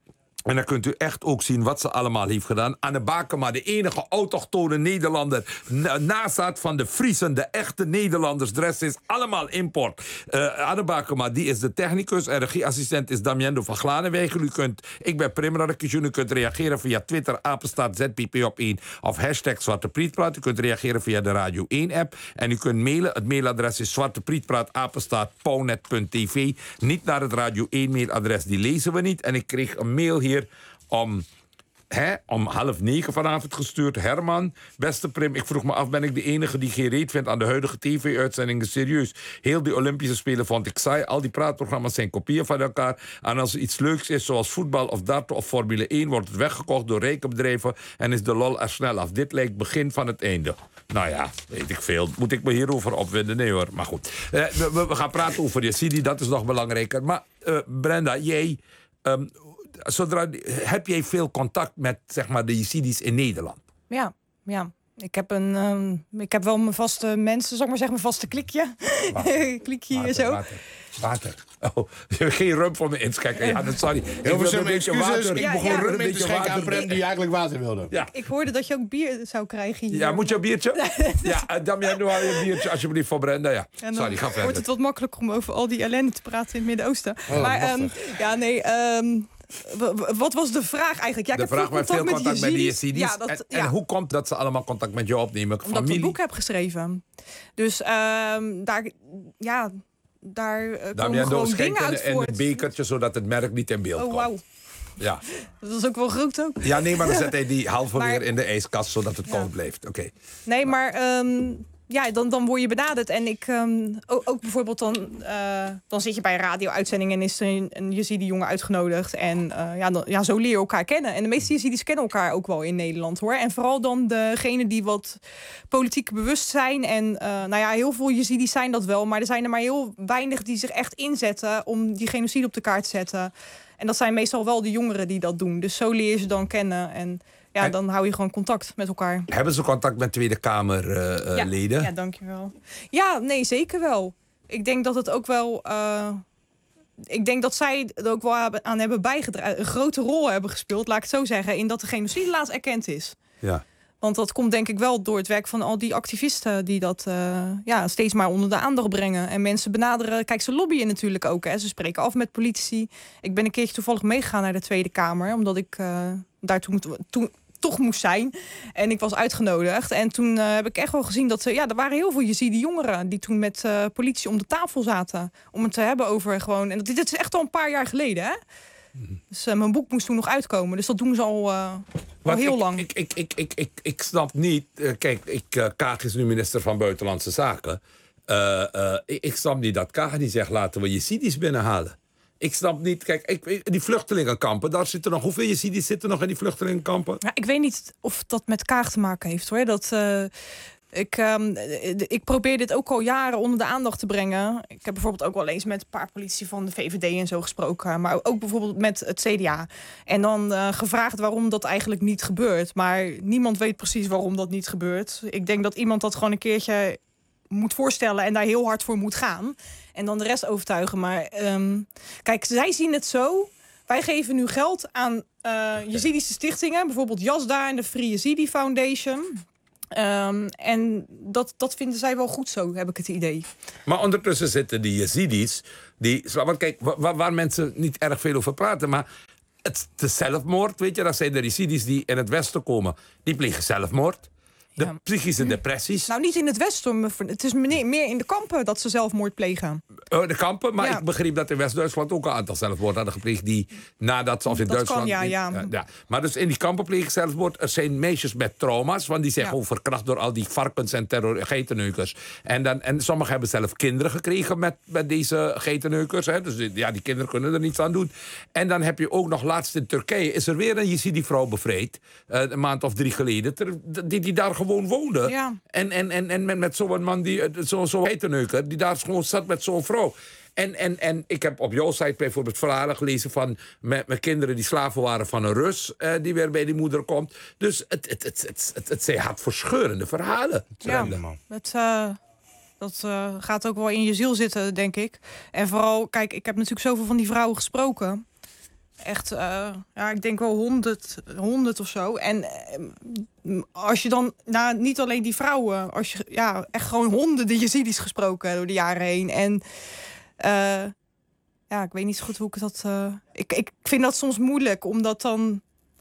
En dan kunt u echt ook zien wat ze allemaal heeft gedaan. Anne Bakema, de enige autochtone Nederlander... Na- nazaat van de Friesen, de echte Nederlanders. De rest is allemaal import. Uh, Anne Bakema, die is de technicus. En regieassistent is Damiendo van Glanenwegen. U kunt, ik ben Prim Radekisjoen. U kunt reageren via Twitter, apenstaat Z P P op één... of hashtag Zwarte Prietpraat. U kunt reageren via de Radio één-app. En u kunt mailen. Het mailadres is zwarteprietpraat, apenstaat, pauwnet punt t v. Niet naar het Radio één-mailadres, die lezen we niet. En ik kreeg een mail hier... Om, hè, om half negen vanavond gestuurd. Herman, beste Prim, ik vroeg me af... ben ik de enige die geen reet vindt aan de huidige tv-uitzendingen? Serieus, heel die Olympische Spelen vond ik saai. Al die praatprogramma's zijn kopieën van elkaar. En als er iets leuks is, zoals voetbal of darten of Formule één... wordt het weggekocht door rijke bedrijven... en is de lol er snel af. Dit lijkt begin van het einde. Nou ja, weet ik veel. Moet ik me hierover opwinden? Nee hoor, maar goed. Uh, we, we gaan praten over Yazidi, dat is nog belangrijker. Maar uh, Brenda, jij... Um, Zodra, heb jij veel contact met, zeg maar, de Yazidis in Nederland? Ja, ja. Ik heb, een, um, ik heb wel mijn vaste mensen, zal ik maar zeggen, mijn vaste klikje. klikje water, zo. Water, water. Oh, geen rum voor me inschenken. Ja, dat sorry. Heel veel een beetje water. Ja, ik begon ja, rum een in te schenken aan Prem die eigenlijk water wilde. Ja. Ik hoorde dat je ook bier zou krijgen hier. Ja, moet je een biertje? Ja, Damian, doe je een biertje alsjeblieft voor Brenda. Ja. Sorry, ga verder. Wordt het wat makkelijker om over al die ellende te praten in het Midden-Oosten. Oh, maar um, ja, nee... Um, wat was de vraag eigenlijk? Ja, de ik vraag met veel contact met, met de Yazidis. Ja, dat, en, ja. en hoe komt dat ze allemaal contact met jou opnemen? Omdat Familie? ik een boek heb geschreven. Dus um, daar... Ja, daar uh, komen gewoon dingen uit en voort. een bekertje, zodat het merk niet in beeld oh, komt. Wauw. Ja. Dat is ook wel groot ook. Ja, nee, maar dan zet hij die halve maar, weer in de ijskast, zodat het ja. koud blijft. Oké. Okay. Nee, maar... Um, ja, dan, dan word je benaderd. En ik um, ook, ook bijvoorbeeld dan, uh, dan zit je bij een radio-uitzending en is er een, een Yazidi-jongen uitgenodigd. En uh, ja, dan, ja, zo leer je elkaar kennen. En de meeste Yazidis kennen elkaar ook wel in Nederland, hoor. En vooral dan degenen die wat politiek bewust zijn. En uh, nou ja, heel veel Yazidis zijn dat wel. Maar er zijn er maar heel weinig die zich echt inzetten om die genocide op de kaart te zetten. En dat zijn meestal wel de jongeren die dat doen. Dus zo leer je ze dan kennen. En ja, en dan hou je gewoon contact met elkaar. Hebben ze contact met Tweede Kamerleden? Uh, ja, leden? ja, dankjewel. Ja, nee, zeker wel. Ik denk dat het ook wel... Uh, ik denk dat zij er ook wel aan hebben bijgedragen. Een grote rol hebben gespeeld, laat ik het zo zeggen, in dat de genocide laatst erkend is. Ja. Want dat komt denk ik wel door het werk van al die activisten die dat uh, ja, steeds maar onder de aandacht brengen. En mensen benaderen, kijk, ze lobbyen natuurlijk ook. Hè. Ze spreken af met politici. Ik ben een keertje toevallig meegegaan naar de Tweede Kamer, omdat ik uh, daartoe moet, toen, toch moest zijn. En ik was uitgenodigd. En toen uh, heb ik echt wel gezien dat uh, ja, er waren heel veel Yazidi jongeren die toen met uh, politie om de tafel zaten. Om het te hebben over gewoon... En dit, dit is echt al een paar jaar geleden, hè? Mm-hmm. Dus uh, mijn boek moest toen nog uitkomen. Dus dat doen ze al, uh, al heel ik, lang. Ik, ik, ik, ik, ik, ik snap niet... Uh, kijk, ik, uh, Kaag is nu minister van Buitenlandse Zaken. Uh, uh, ik, ik snap niet dat Kaag die zegt... laten we Yazidis binnenhalen. Ik snap niet, kijk, ik, die vluchtelingenkampen, daar zitten nog, hoeveel Jezidis zitten nog in die vluchtelingenkampen? Ja, ik weet niet of dat met Kaag te maken heeft, hoor. Dat, uh, ik, um, ik probeer dit ook al jaren onder de aandacht te brengen. Ik heb bijvoorbeeld ook wel eens met een paar politici van de V V D en zo gesproken. Maar ook bijvoorbeeld met het C D A. En dan uh, gevraagd waarom dat eigenlijk niet gebeurt. Maar niemand weet precies waarom dat niet gebeurt. Ik denk dat iemand dat gewoon een keertje moet voorstellen en daar heel hard voor moet gaan. En dan de rest overtuigen. Maar um, kijk, zij zien het zo. Wij geven nu geld aan uh, Jezidische stichtingen. Bijvoorbeeld Yazda en de Free Yazidi Foundation. Um, en dat, dat vinden zij wel goed zo, heb ik het idee. Maar ondertussen zitten die Jezidis, die, want kijk, waar, waar mensen niet erg veel over praten, maar het, de zelfmoord, weet je, dat zijn de Jezidis die in het Westen komen, die plegen zelfmoord. De ja. psychische depressies. Nou, niet in het Westen. Het is meer in de kampen dat ze zelfmoord plegen. Uh, de kampen? Maar ja. ik begreep dat in West-Duitsland ook een aantal zelfmoord hadden gepleegd die nadat ze, of in dat Duitsland... Kan, ja, die, ja. Uh, ja. Maar dus in die kampen plegen zelfmoord. Er zijn meisjes met trauma's, want die zijn ja. gewoon verkracht door al die varkens en terror, geitenneukers. En, dan, en sommigen hebben zelf kinderen gekregen met, met deze geitenneukers. Hè. Dus die, ja, die kinderen kunnen er niets aan doen. En dan heb je ook nog laatst in Turkije, is er weer een Jezidi-vrouw bevrijd. Uh, een maand of drie geleden. Ter, die, die daar gewoon woonde. Ja. En, en, en, en met, met zo'n man, die zo'n zo geiteneuker, die daar gewoon zat met zo'n vrouw. En, en, en ik heb op jouw site bijvoorbeeld verhalen gelezen van met, met kinderen die slaven waren van een Rus, eh, die weer bij die moeder komt. Dus het, het, het, het, het, het zijn hartverscheurende verhalen. Ja, het, uh, dat uh, gaat ook wel in je ziel zitten, denk ik. En vooral, kijk, ik heb natuurlijk zoveel van die vrouwen gesproken. Echt, uh, ja, ik denk wel honderd, honderd of zo. En uh, als je dan, nou, niet alleen die vrouwen, als je, ja, echt gewoon honderden Jezidis gesproken door de jaren heen. En uh, ja, ik weet niet zo goed hoe ik dat. Uh, ik, ik vind dat soms moeilijk om dat dan,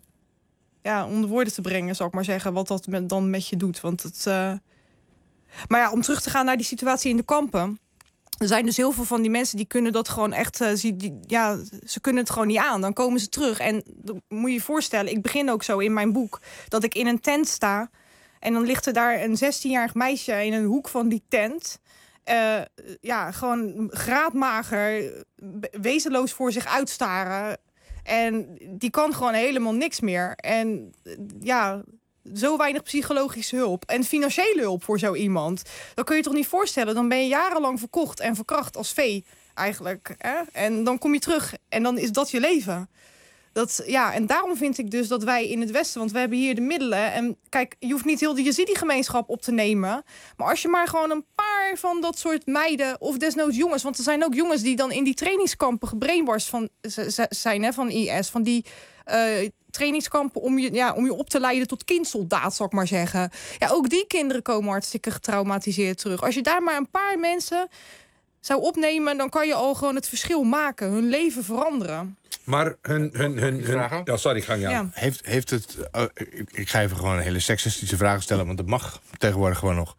ja, onder woorden te brengen, zal ik maar zeggen, wat dat met, dan met je doet. Want het. Uh, maar ja, om terug te gaan naar die situatie in de kampen. Er zijn dus heel veel van die mensen die kunnen dat gewoon echt... Uh, die, ja, ze kunnen het gewoon niet aan. Dan komen ze terug. En dan moet je je voorstellen, ik begin ook zo in mijn boek, dat ik in een tent sta. En dan ligt er daar een zestienjarig meisje in een hoek van die tent. Uh, ja, gewoon graadmager, wezenloos voor zich uitstaren. En die kan gewoon helemaal niks meer. En ja, zo weinig psychologische hulp en financiële hulp voor zo iemand. Dan kun je je toch niet voorstellen. Dan ben je jarenlang verkocht en verkracht als vee eigenlijk. Hè? En dan kom je terug en dan is dat je leven. Dat, ja, en daarom vind ik dus dat wij in het Westen, want we hebben hier de middelen. En kijk, je hoeft niet heel de Jezidi-gemeenschap op te nemen. Maar als je maar gewoon een paar van dat soort meiden, of desnoods jongens, want er zijn ook jongens die dan in die trainingskampen gebrainwashed van, zijn, hè, van I S, van die uh, trainingskampen om je, ja, om je op te leiden tot kindsoldaat, zal ik maar zeggen. Ja, ook die kinderen komen hartstikke getraumatiseerd terug. Als je daar maar een paar mensen zou opnemen, dan kan je al gewoon het verschil maken, hun leven veranderen. Maar hun... hun, hun, hun ja, sorry, gang ja. ja. Heeft, heeft het... Uh, ik, ik ga even gewoon een hele seksistische vraag stellen, want dat mag tegenwoordig gewoon nog.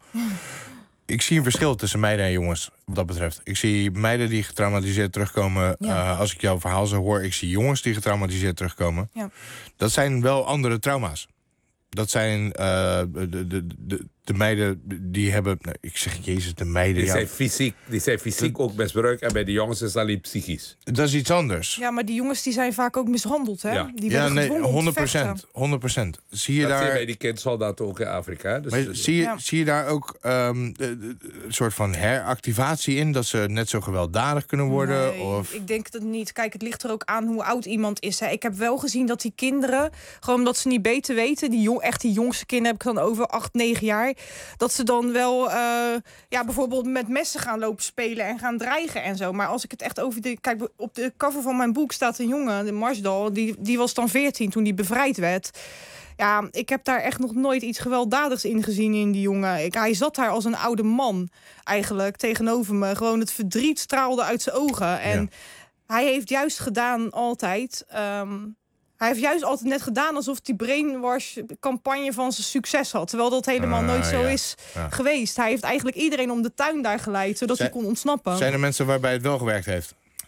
Ik zie een verschil tussen meiden en jongens, wat dat betreft. Ik zie meiden die getraumatiseerd terugkomen. Ja. Uh, als ik jouw verhaal zo hoor, ik zie jongens die getraumatiseerd terugkomen. Ja. Dat zijn wel andere trauma's. Dat zijn uh, de, de, de, de meiden die hebben... Nou, ik zeg, jezus, de meiden... Die ja, zijn fysiek, die zijn fysiek ook misbruikt. En bij de jongens is dat alleen psychisch. Dat is iets anders. Ja, maar die jongens die zijn vaak ook mishandeld, hè? Ja, die ja nee, honderd procent. honderd procent. Zie je dat daar... zie je bij die kindsoldaten ook in Afrika. Dus maar zie, je, ja. zie je daar ook um, een soort van heractivatie in? Dat ze net zo gewelddadig kunnen worden? Nee, of? ik denk dat niet. Kijk, het ligt er ook aan hoe oud iemand is. Hè. Ik heb wel gezien dat die kinderen, gewoon omdat ze niet beter weten, die jong, echt die jongste kinderen heb ik dan over acht, negen jaar, dat ze dan wel uh, ja, bijvoorbeeld met messen gaan lopen spelen en gaan dreigen en zo. Maar als ik het echt over de... Kijk, op de cover van mijn boek staat een jongen, de Marsdal, die, die was dan veertien toen die bevrijd werd. Ja, ik heb daar echt nog nooit iets gewelddadigs in gezien in die jongen. Ik, hij zat daar als een oude man eigenlijk tegenover me. Gewoon het verdriet straalde uit zijn ogen. En ja. hij heeft juist gedaan altijd... Um, Hij heeft juist altijd net gedaan alsof die brainwash-campagne van zijn succes had. Terwijl dat helemaal uh, nooit zo ja. is ja. geweest. Hij heeft eigenlijk iedereen om de tuin daar geleid, zodat zijn, hij kon ontsnappen. Zijn er mensen waarbij het wel gewerkt heeft?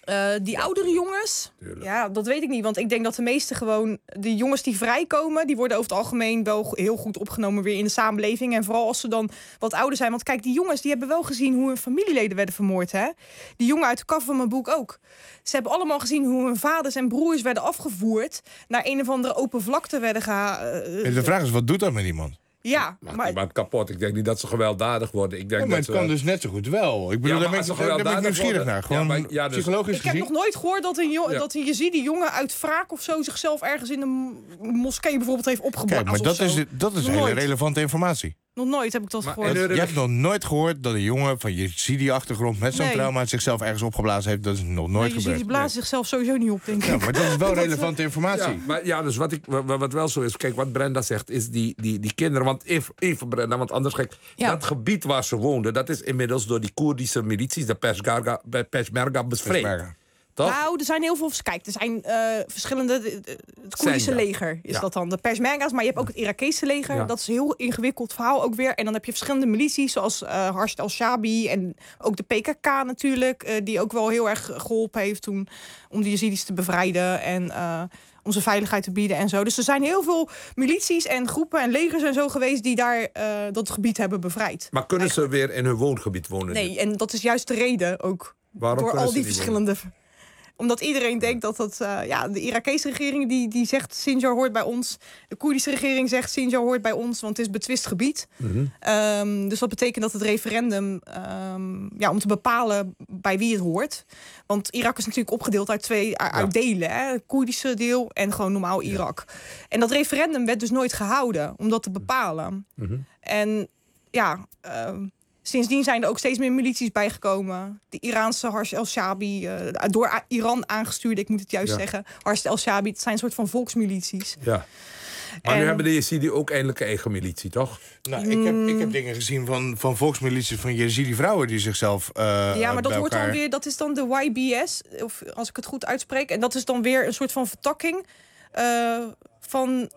Uh, die oudere jongens, Tuurlijk. ja, dat weet ik niet. Want ik denk dat de meeste gewoon, de jongens die vrijkomen, die worden over het algemeen wel heel goed opgenomen weer in de samenleving. En vooral als ze dan wat ouder zijn. Want kijk, die jongens die hebben wel gezien hoe hun familieleden werden vermoord. Hè? Die jongen uit de cover van mijn boek ook. Ze hebben allemaal gezien hoe hun vaders en broers werden afgevoerd. Naar een of andere open vlakte werden gehaald. Uh, de vraag is, wat doet dat met iemand? Ja, Maakt maar iemand kapot. Ik denk niet dat ze gewelddadig worden. Ik denk ja, maar dat het ze... kan dus net zo goed wel. Ik bedoel, Ja, daar ben maar ik, als ze daar ben ik nieuwsgierig worden- naar. Gewoon Ja, maar- ja, dus- psychologisch ik heb gezien. nog nooit gehoord dat een, jo- Ja. dat een Yazidi jongen uit wraak of zo zichzelf ergens in een moskee bijvoorbeeld heeft opgeblazen. Kijk, maar dat of is, zo. dat is Nog hele nooit. relevante informatie. Nog nooit heb ik dat Maar- gehoord. en Je de- hebt nog nooit gehoord dat een jongen van Yazidi-achtergrond met zo'n Nee. trauma zichzelf ergens opgeblazen heeft. Dat is nog nooit Nee, gebeurd. Yazidis blazen zichzelf sowieso niet op, denk ik. Ja, maar dat is wel relevante informatie. Ja, maar ja, dus wat, ik, wat, wat wel zo is... Kijk, wat Brenda zegt, is die, die, die kinderen... Want even, even Brenda, want anders gek... Ja. Dat gebied waar ze woonden... dat is inmiddels door die Koerdische milities... de Peshmerga, Peshmerga bevrijd. Peshmerga. Toch? Nou, er zijn heel veel... Kijk, er zijn uh, verschillende... de- de- Het Koerdische Senja. leger is Ja. dat dan. De Peshmerga's, maar je hebt ook het Irakese leger. Ja. Dat is een heel ingewikkeld verhaal ook weer. En dan heb je verschillende milities, zoals uh, Harst al-Shabi... en ook de P K K natuurlijk... Uh, die ook wel heel erg geholpen heeft toen... om de Yazidis te bevrijden en... Uh, om ze veiligheid te bieden en zo. Dus er zijn heel veel milities en groepen en legers en zo geweest... die daar uh, dat gebied hebben bevrijd. Maar kunnen ze weer in hun woongebied wonen? Nee, en dat is juist de reden ook. Waarom door kunnen al ze die niet verschillende... Omdat iedereen denkt dat dat... Uh, ja, de Irakese regering die, die zegt... Sinjar hoort bij ons. De Koerdische regering zegt... Sinjar hoort bij ons, want het is betwist gebied. Mm-hmm. Um, dus dat betekent dat het referendum... Um, ja, om te bepalen bij wie het hoort. Want Irak is natuurlijk opgedeeld uit twee ja. uit delen. Hè? Het Koerdische deel en gewoon normaal Irak. Ja. En dat referendum werd dus nooit gehouden... om dat te bepalen. Mm-hmm. En ja... Um, Sindsdien zijn er ook steeds meer milities bijgekomen. De Iraanse Harsh el-Shabi, uh, door Iran aangestuurde, ik moet het juist ja. zeggen. Harsh el-Shabi, het zijn een soort van volksmilities. Ja. Maar en... nu hebben de Yazidi ook eindelijk een eigen militie, toch? Nou, ik, heb, ik heb dingen gezien van, van volksmilities van Yazidi-vrouwen die zichzelf uh, ja, maar dat bij wordt elkaar... dan weer, dat is dan de Y B S, of als ik het goed uitspreek. En dat is dan weer een soort van vertakking uh, van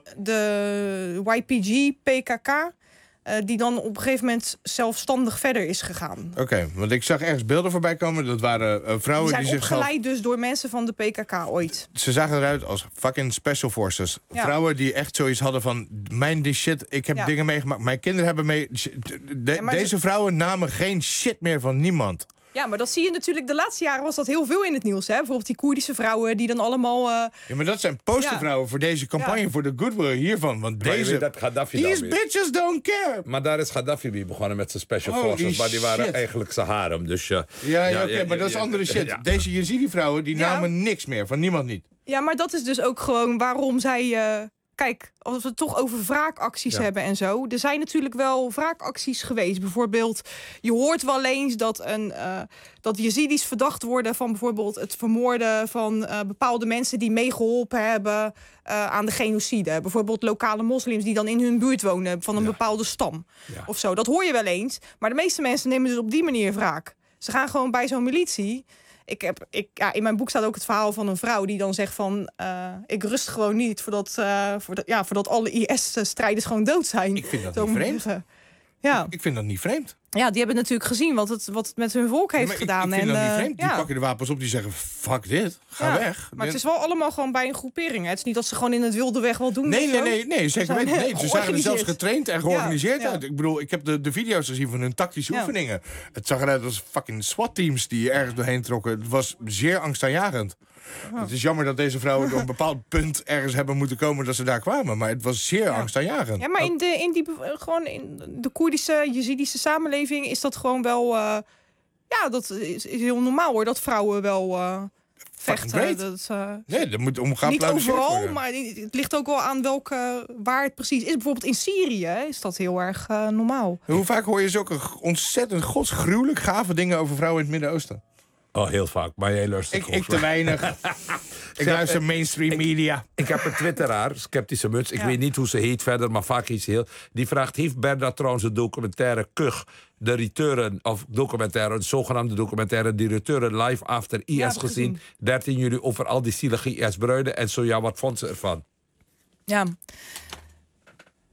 de Y P G, P K K. Uh, die dan op een gegeven moment zelfstandig verder is gegaan. Oké, okay, want ik zag ergens beelden voorbij komen. Dat waren uh, vrouwen die, die zijn zichzelf... opgeleid dus door mensen van de P K K ooit. Ze zagen eruit als fucking special forces. Ja. Vrouwen die echt zoiets hadden van... Mijn die shit, ik heb ja. dingen meegemaakt. Mijn kinderen hebben mee... De, ja, deze ze... vrouwen namen geen shit meer van niemand. Ja, maar dat zie je natuurlijk... De laatste jaren was dat heel veel in het nieuws. Hè? Bijvoorbeeld die Koerdische vrouwen die dan allemaal... Uh... Ja, maar dat zijn postervrouwen ja. voor deze campagne, ja. voor de goodwill hiervan. Want maar deze... Dat Gaddafi These bitches don't care! Maar daar is Gaddafi weer begonnen met zijn special oh, forces. die maar die waren shit. eigenlijk zijn harem. Dus, uh, ja, ja, ja oké, okay, maar dat is andere shit. Ja. Deze Yazidi-vrouwen die ja. namen niks meer, van niemand niet. Ja, maar dat is dus ook gewoon waarom zij... Uh... Kijk, als we het toch over wraakacties ja. hebben en zo. Er zijn natuurlijk wel wraakacties geweest. Bijvoorbeeld, je hoort wel eens dat, een, uh, dat Yazidis verdacht worden... van bijvoorbeeld het vermoorden van uh, bepaalde mensen... die meegeholpen hebben uh, aan de genocide. Bijvoorbeeld lokale moslims die dan in hun buurt wonen... van een ja. bepaalde stam ja. of zo. Dat hoor je wel eens. Maar de meeste mensen nemen dus op die manier wraak. Ze gaan gewoon bij zo'n militie... Ik heb, ik, ja, in mijn boek staat ook het verhaal van een vrouw die dan zegt van... Uh, ik rust gewoon niet voordat, uh, voordat, ja, voordat alle I S-strijders gewoon dood zijn. Ik vind dat Zo niet vreemd. Ja. Ik, ik vind dat niet vreemd. Ja, die hebben natuurlijk gezien wat het, wat het met hun volk heeft ja, gedaan. Ik, ik vind en, dat niet uh, vreemd. Die ja. pakken de wapens op, die zeggen fuck dit, ga ja, weg. Maar het is wel allemaal gewoon bij een groepering. Het is niet dat ze gewoon in het wilde weg wel doen. Nee, nee, nee, nee, zeker weten. Nee, ze zagen er zelfs getraind en georganiseerd ja, ja. uit. Ik bedoel, ik heb de, de video's gezien van hun tactische ja. oefeningen. Het zag eruit als fucking SWAT-teams die ergens doorheen trokken. Het was zeer angstaanjagend. Oh. Het is jammer dat deze vrouwen door een bepaald punt ergens hebben moeten komen dat ze daar kwamen. Maar het was zeer ja. angstaanjagend. Ja, maar in de, in die, gewoon in de Koerdische, Yazidische samenleving is dat gewoon wel... Uh, ja, dat is, is heel normaal hoor, dat vrouwen wel uh, vechten. Dat, uh, nee, dat moet omgaan. Niet overal, worden. Maar het ligt ook wel aan welke, waar het precies is. Bijvoorbeeld in Syrië is dat heel erg uh, normaal. Hoe vaak hoor je zulke ontzettend godsgruwelijk gave dingen over vrouwen in het Midden-Oosten? Oh, heel vaak. Maar jij luistert Ik, ik te weinig. Ik luister mainstream media. Ik, ik heb een twitteraar, Sceptische Muts. Ik ja. weet niet hoe ze heet verder, maar vaak iets heel. Die vraagt, heeft Berda trouwens een documentaire Kug, de return, of documentaire, een zogenaamde documentaire, die return live after I S ja, gezien. gezien. dertien juli over al die zielige I S-bruiden. En zo ja, wat vond ze ervan? Ja.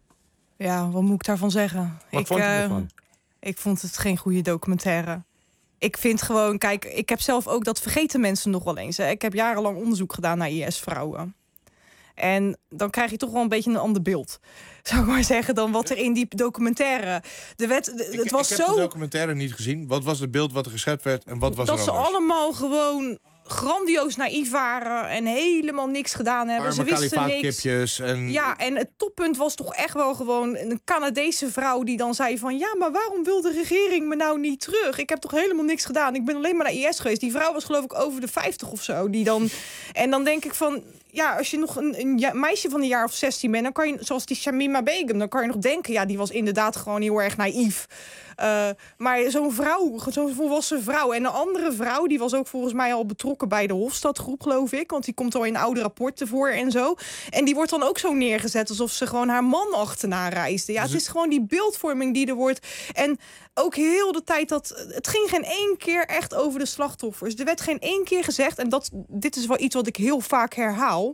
Ja, wat moet ik daarvan zeggen? Wat ik, vond je uh, ervan? Ik vond het geen goede documentaire. Ik vind gewoon, kijk, ik heb zelf ook, dat vergeten mensen nog wel eens. Hè. Ik heb jarenlang onderzoek gedaan naar I S-vrouwen. En dan krijg je toch wel een beetje een ander beeld, zou ik maar zeggen, dan wat er in die documentaire. De wet, de, Ik, het was ik heb zo de documentaire niet gezien. Wat was het beeld wat er geschept werd en wat was dat er ze anders? allemaal gewoon grandioos naïef waren en helemaal niks gedaan hebben. Arme Ze wisten niks. kalifaatkipjes en... Ja, en het toppunt was toch echt wel gewoon een Canadese vrouw die dan zei van, ja, maar waarom wil de regering me nou niet terug? Ik heb toch helemaal niks gedaan. Ik ben alleen maar naar I S geweest. Die vrouw was geloof ik over de vijftig of zo. Die dan... En dan denk ik van, ja, als je nog een, een ja, meisje van een jaar of zestien bent, dan kan je, zoals die Shamima Begum, dan kan je nog denken, ja, die was inderdaad gewoon heel erg naïef. Uh, maar zo'n vrouw, zo'n volwassen vrouw. En een andere vrouw, die was ook volgens mij al betrokken bij de Hofstadgroep, geloof ik. Want die komt al in oude rapporten voor en zo. En die wordt dan ook zo neergezet alsof ze gewoon haar man achterna reisde. Ja, het is gewoon die beeldvorming die er wordt. En ook heel de tijd dat... Het ging geen één keer echt over de slachtoffers. Er werd geen één keer gezegd, en dat, dit is wel iets wat ik heel vaak herhaal.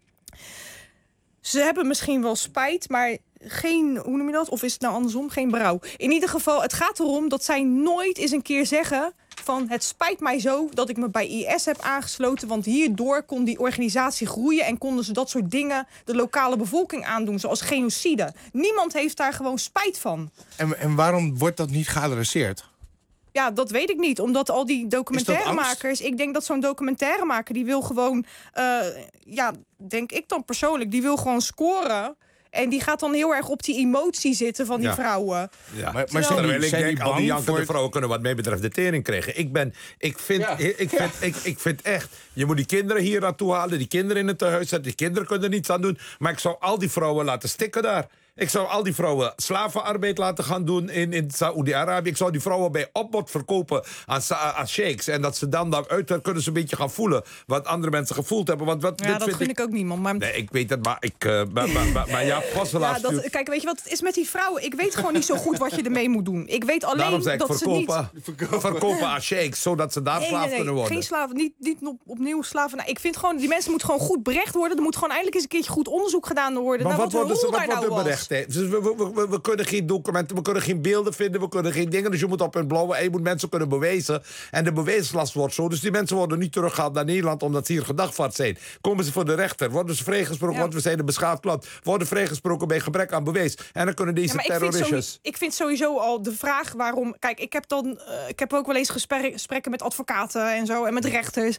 Ze hebben misschien wel spijt, maar geen, hoe noem je dat? Of is het nou andersom? Geen berouw. In ieder geval, het gaat erom dat zij nooit eens een keer zeggen van, het spijt mij zo dat ik me bij I S heb aangesloten, want hierdoor kon die organisatie groeien en konden ze dat soort dingen de lokale bevolking aandoen, zoals genocide. Niemand heeft daar gewoon spijt van. En, en waarom wordt dat niet geadresseerd? Ja, dat weet ik niet. Omdat al die documentairemakers... Ik denk dat zo'n documentairemaker, die wil gewoon... Uh, ja, denk ik dan persoonlijk, die wil gewoon scoren. En die gaat dan heel erg op die emotie zitten van die ja. vrouwen. Ja. Maar, maar Terwijl, zijn die, ik zijn denk, die al die bang jankende voor... vrouwen kunnen wat mij betreft de tering krijgen. Ik ben, ik vind, Ja. ik, vind, Ja. ik, ik vind echt, je moet die kinderen hier naartoe halen, die kinderen in het tehuis zetten, die kinderen kunnen er niets aan doen. Maar ik zou al die vrouwen laten stikken daar. Ik zou al die vrouwen slavenarbeid laten gaan doen in, in Saoedi-Arabië. Ik zou die vrouwen bij opbod verkopen aan, aan sheiks. En dat ze dan dan uit kunnen ze een beetje gaan voelen wat andere mensen gevoeld hebben. Want wat, Ja, dit dat vind gun ik ook niemand. Maar... Nee, ik weet het, maar ik... Uh, maar, maar, maar, maar ja, Gosselaar ja, dat, kijk, weet je wat het is met die vrouwen? Ik weet gewoon niet zo goed wat je ermee moet doen. Ik weet alleen Daarom zeg ik, dat verkopen, ze niet... Verkopen, verkopen aan sheiks, zodat ze daar nee, slaaf nee, nee, kunnen worden. Geen slaven, niet, niet op, opnieuw slaven. Nou, ik vind gewoon, die mensen moeten gewoon goed berecht worden. Er moet gewoon eindelijk eens een keertje goed onderzoek gedaan worden. Maar naar wat, wat worden ze, wat nou wordt er berecht? Hè? Dus we, we, we, we kunnen geen documenten, we kunnen geen beelden vinden, we kunnen geen dingen. Dus je moet op een blauwe ei, je moet mensen kunnen bewijzen. En de bewijslast wordt zo. Dus die mensen worden niet teruggehaald naar Nederland omdat ze hier gedagvaard zijn. Komen ze voor de rechter, worden ze vrijgesproken, Ja. want we zijn een beschaafd land. Worden vrijgesproken bij gebrek aan bewijs. En dan kunnen deze Ja, maar ik terroristen... vind, sowieso, ik vind sowieso al de vraag waarom... Kijk, ik heb, dan, uh, ik heb ook wel eens gesprek, gesprekken met advocaten en zo en met rechters.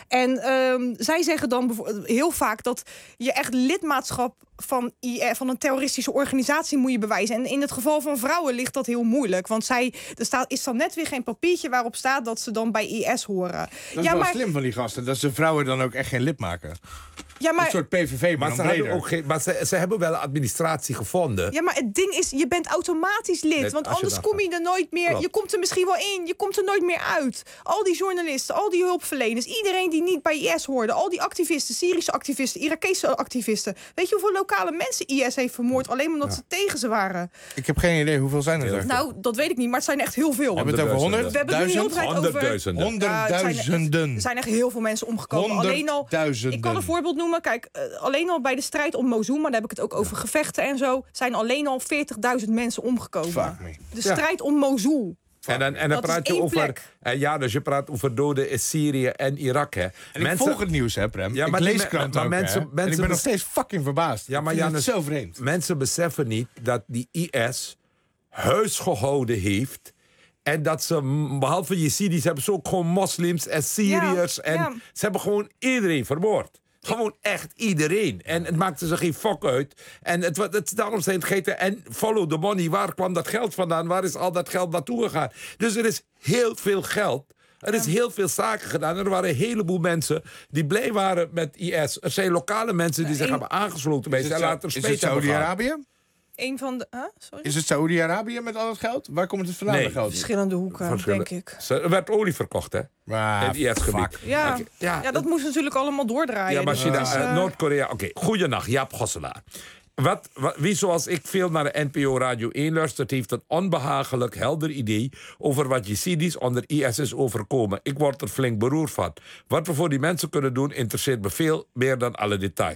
En um, zij zeggen dan heel vaak dat je echt lidmaatschap van, I S, van een terroristische organisatie moet je bewijzen. En in het geval van vrouwen ligt dat heel moeilijk. Want zij, er staat, is dan net weer geen papiertje waarop staat dat ze dan bij I S horen. Dat is ja, wel maar, slim van die gasten, dat ze vrouwen dan ook echt geen lid maken. Ja, maar, een soort P V V, maar, Maar, dan ze, breder. hebben ook geen, maar ze, ze hebben wel een administratie gevonden. Ja, maar het ding is, je bent automatisch lid. Net want als je anders dat kom je er nooit meer... Klopt. Je komt er misschien wel in, je komt er nooit meer uit. Al die journalisten, al die hulpverleners... iedereen die niet bij I S hoorde... al die activisten, Syrische activisten, Irakese activisten... Weet je hoeveel lokale mensen I S heeft vermoord... alleen omdat ja. ze tegen ze waren? Ik heb geen idee, hoeveel zijn er? Nou, dat weet ik niet, maar het zijn echt heel veel. We hebben het over honderd? We hebben het nu heel de tijd over... Honderdduizenden. Honderdduizenden. Er zijn echt heel veel mensen omgekomen. Alleen al, ik kan een voorbeeld noemen. Kijk, uh, alleen al bij de strijd om Mosul... maar daar heb ik het ook over gevechten en zo... zijn alleen al veertigduizend mensen omgekomen. Fuck me. De strijd om Mosul. En dan, en dan praat je over. En ja, dus je praat over doden in Syrië en Irak. Hè. En mensen, ik volg het nieuws, hè, Prem. Ja, ik maar lees die, kranten maar ook, mensen, hè. mensen en ik ben nog steeds fucking verbaasd. Ja, maar ik vind Janus, het zo vreemd. Mensen beseffen niet dat die I S huisgehouden heeft. En dat ze, behalve Jezidis, hebben ze ook gewoon moslims en Syriërs. Ja, en ja. ze hebben gewoon iedereen vermoord. Gewoon echt iedereen. En het maakte ze geen fok uit. En het, het, daarom zijn het gegeten. En follow the money. Waar kwam dat geld vandaan? Waar is al dat geld naartoe gegaan? Dus er is heel veel geld. Er is heel veel zaken gedaan. Er waren een heleboel mensen die blij waren met I S. Er zijn lokale mensen die zich hebben aangesloten bij ze. En later Is het spijt hebben gehad. Saoedi-Arabië? Een van de... Huh? Sorry? Is het Saoedi-Arabië met al het geld? Waar komt het vandaan, Nee. dat geld? Verschillende hoeken, Verschillen. denk ik. Er werd olie verkocht, hè? Maar, In het I S-gebied. fuck. Ja, Oké, ja, ja, dat moest natuurlijk allemaal doordraaien. Ja, maar dus China, het is, uh, uh, Noord-Korea. Oké, okay. Goedenacht, Jaap Gosselaar. Wat, wat, wie zoals ik veel naar de N P O Radio één luistert... heeft een onbehagelijk helder idee... over wat Jezidis onder I S is overkomen. Ik word er flink beroerd van. Wat we voor die mensen kunnen doen... interesseert me veel meer dan alle details.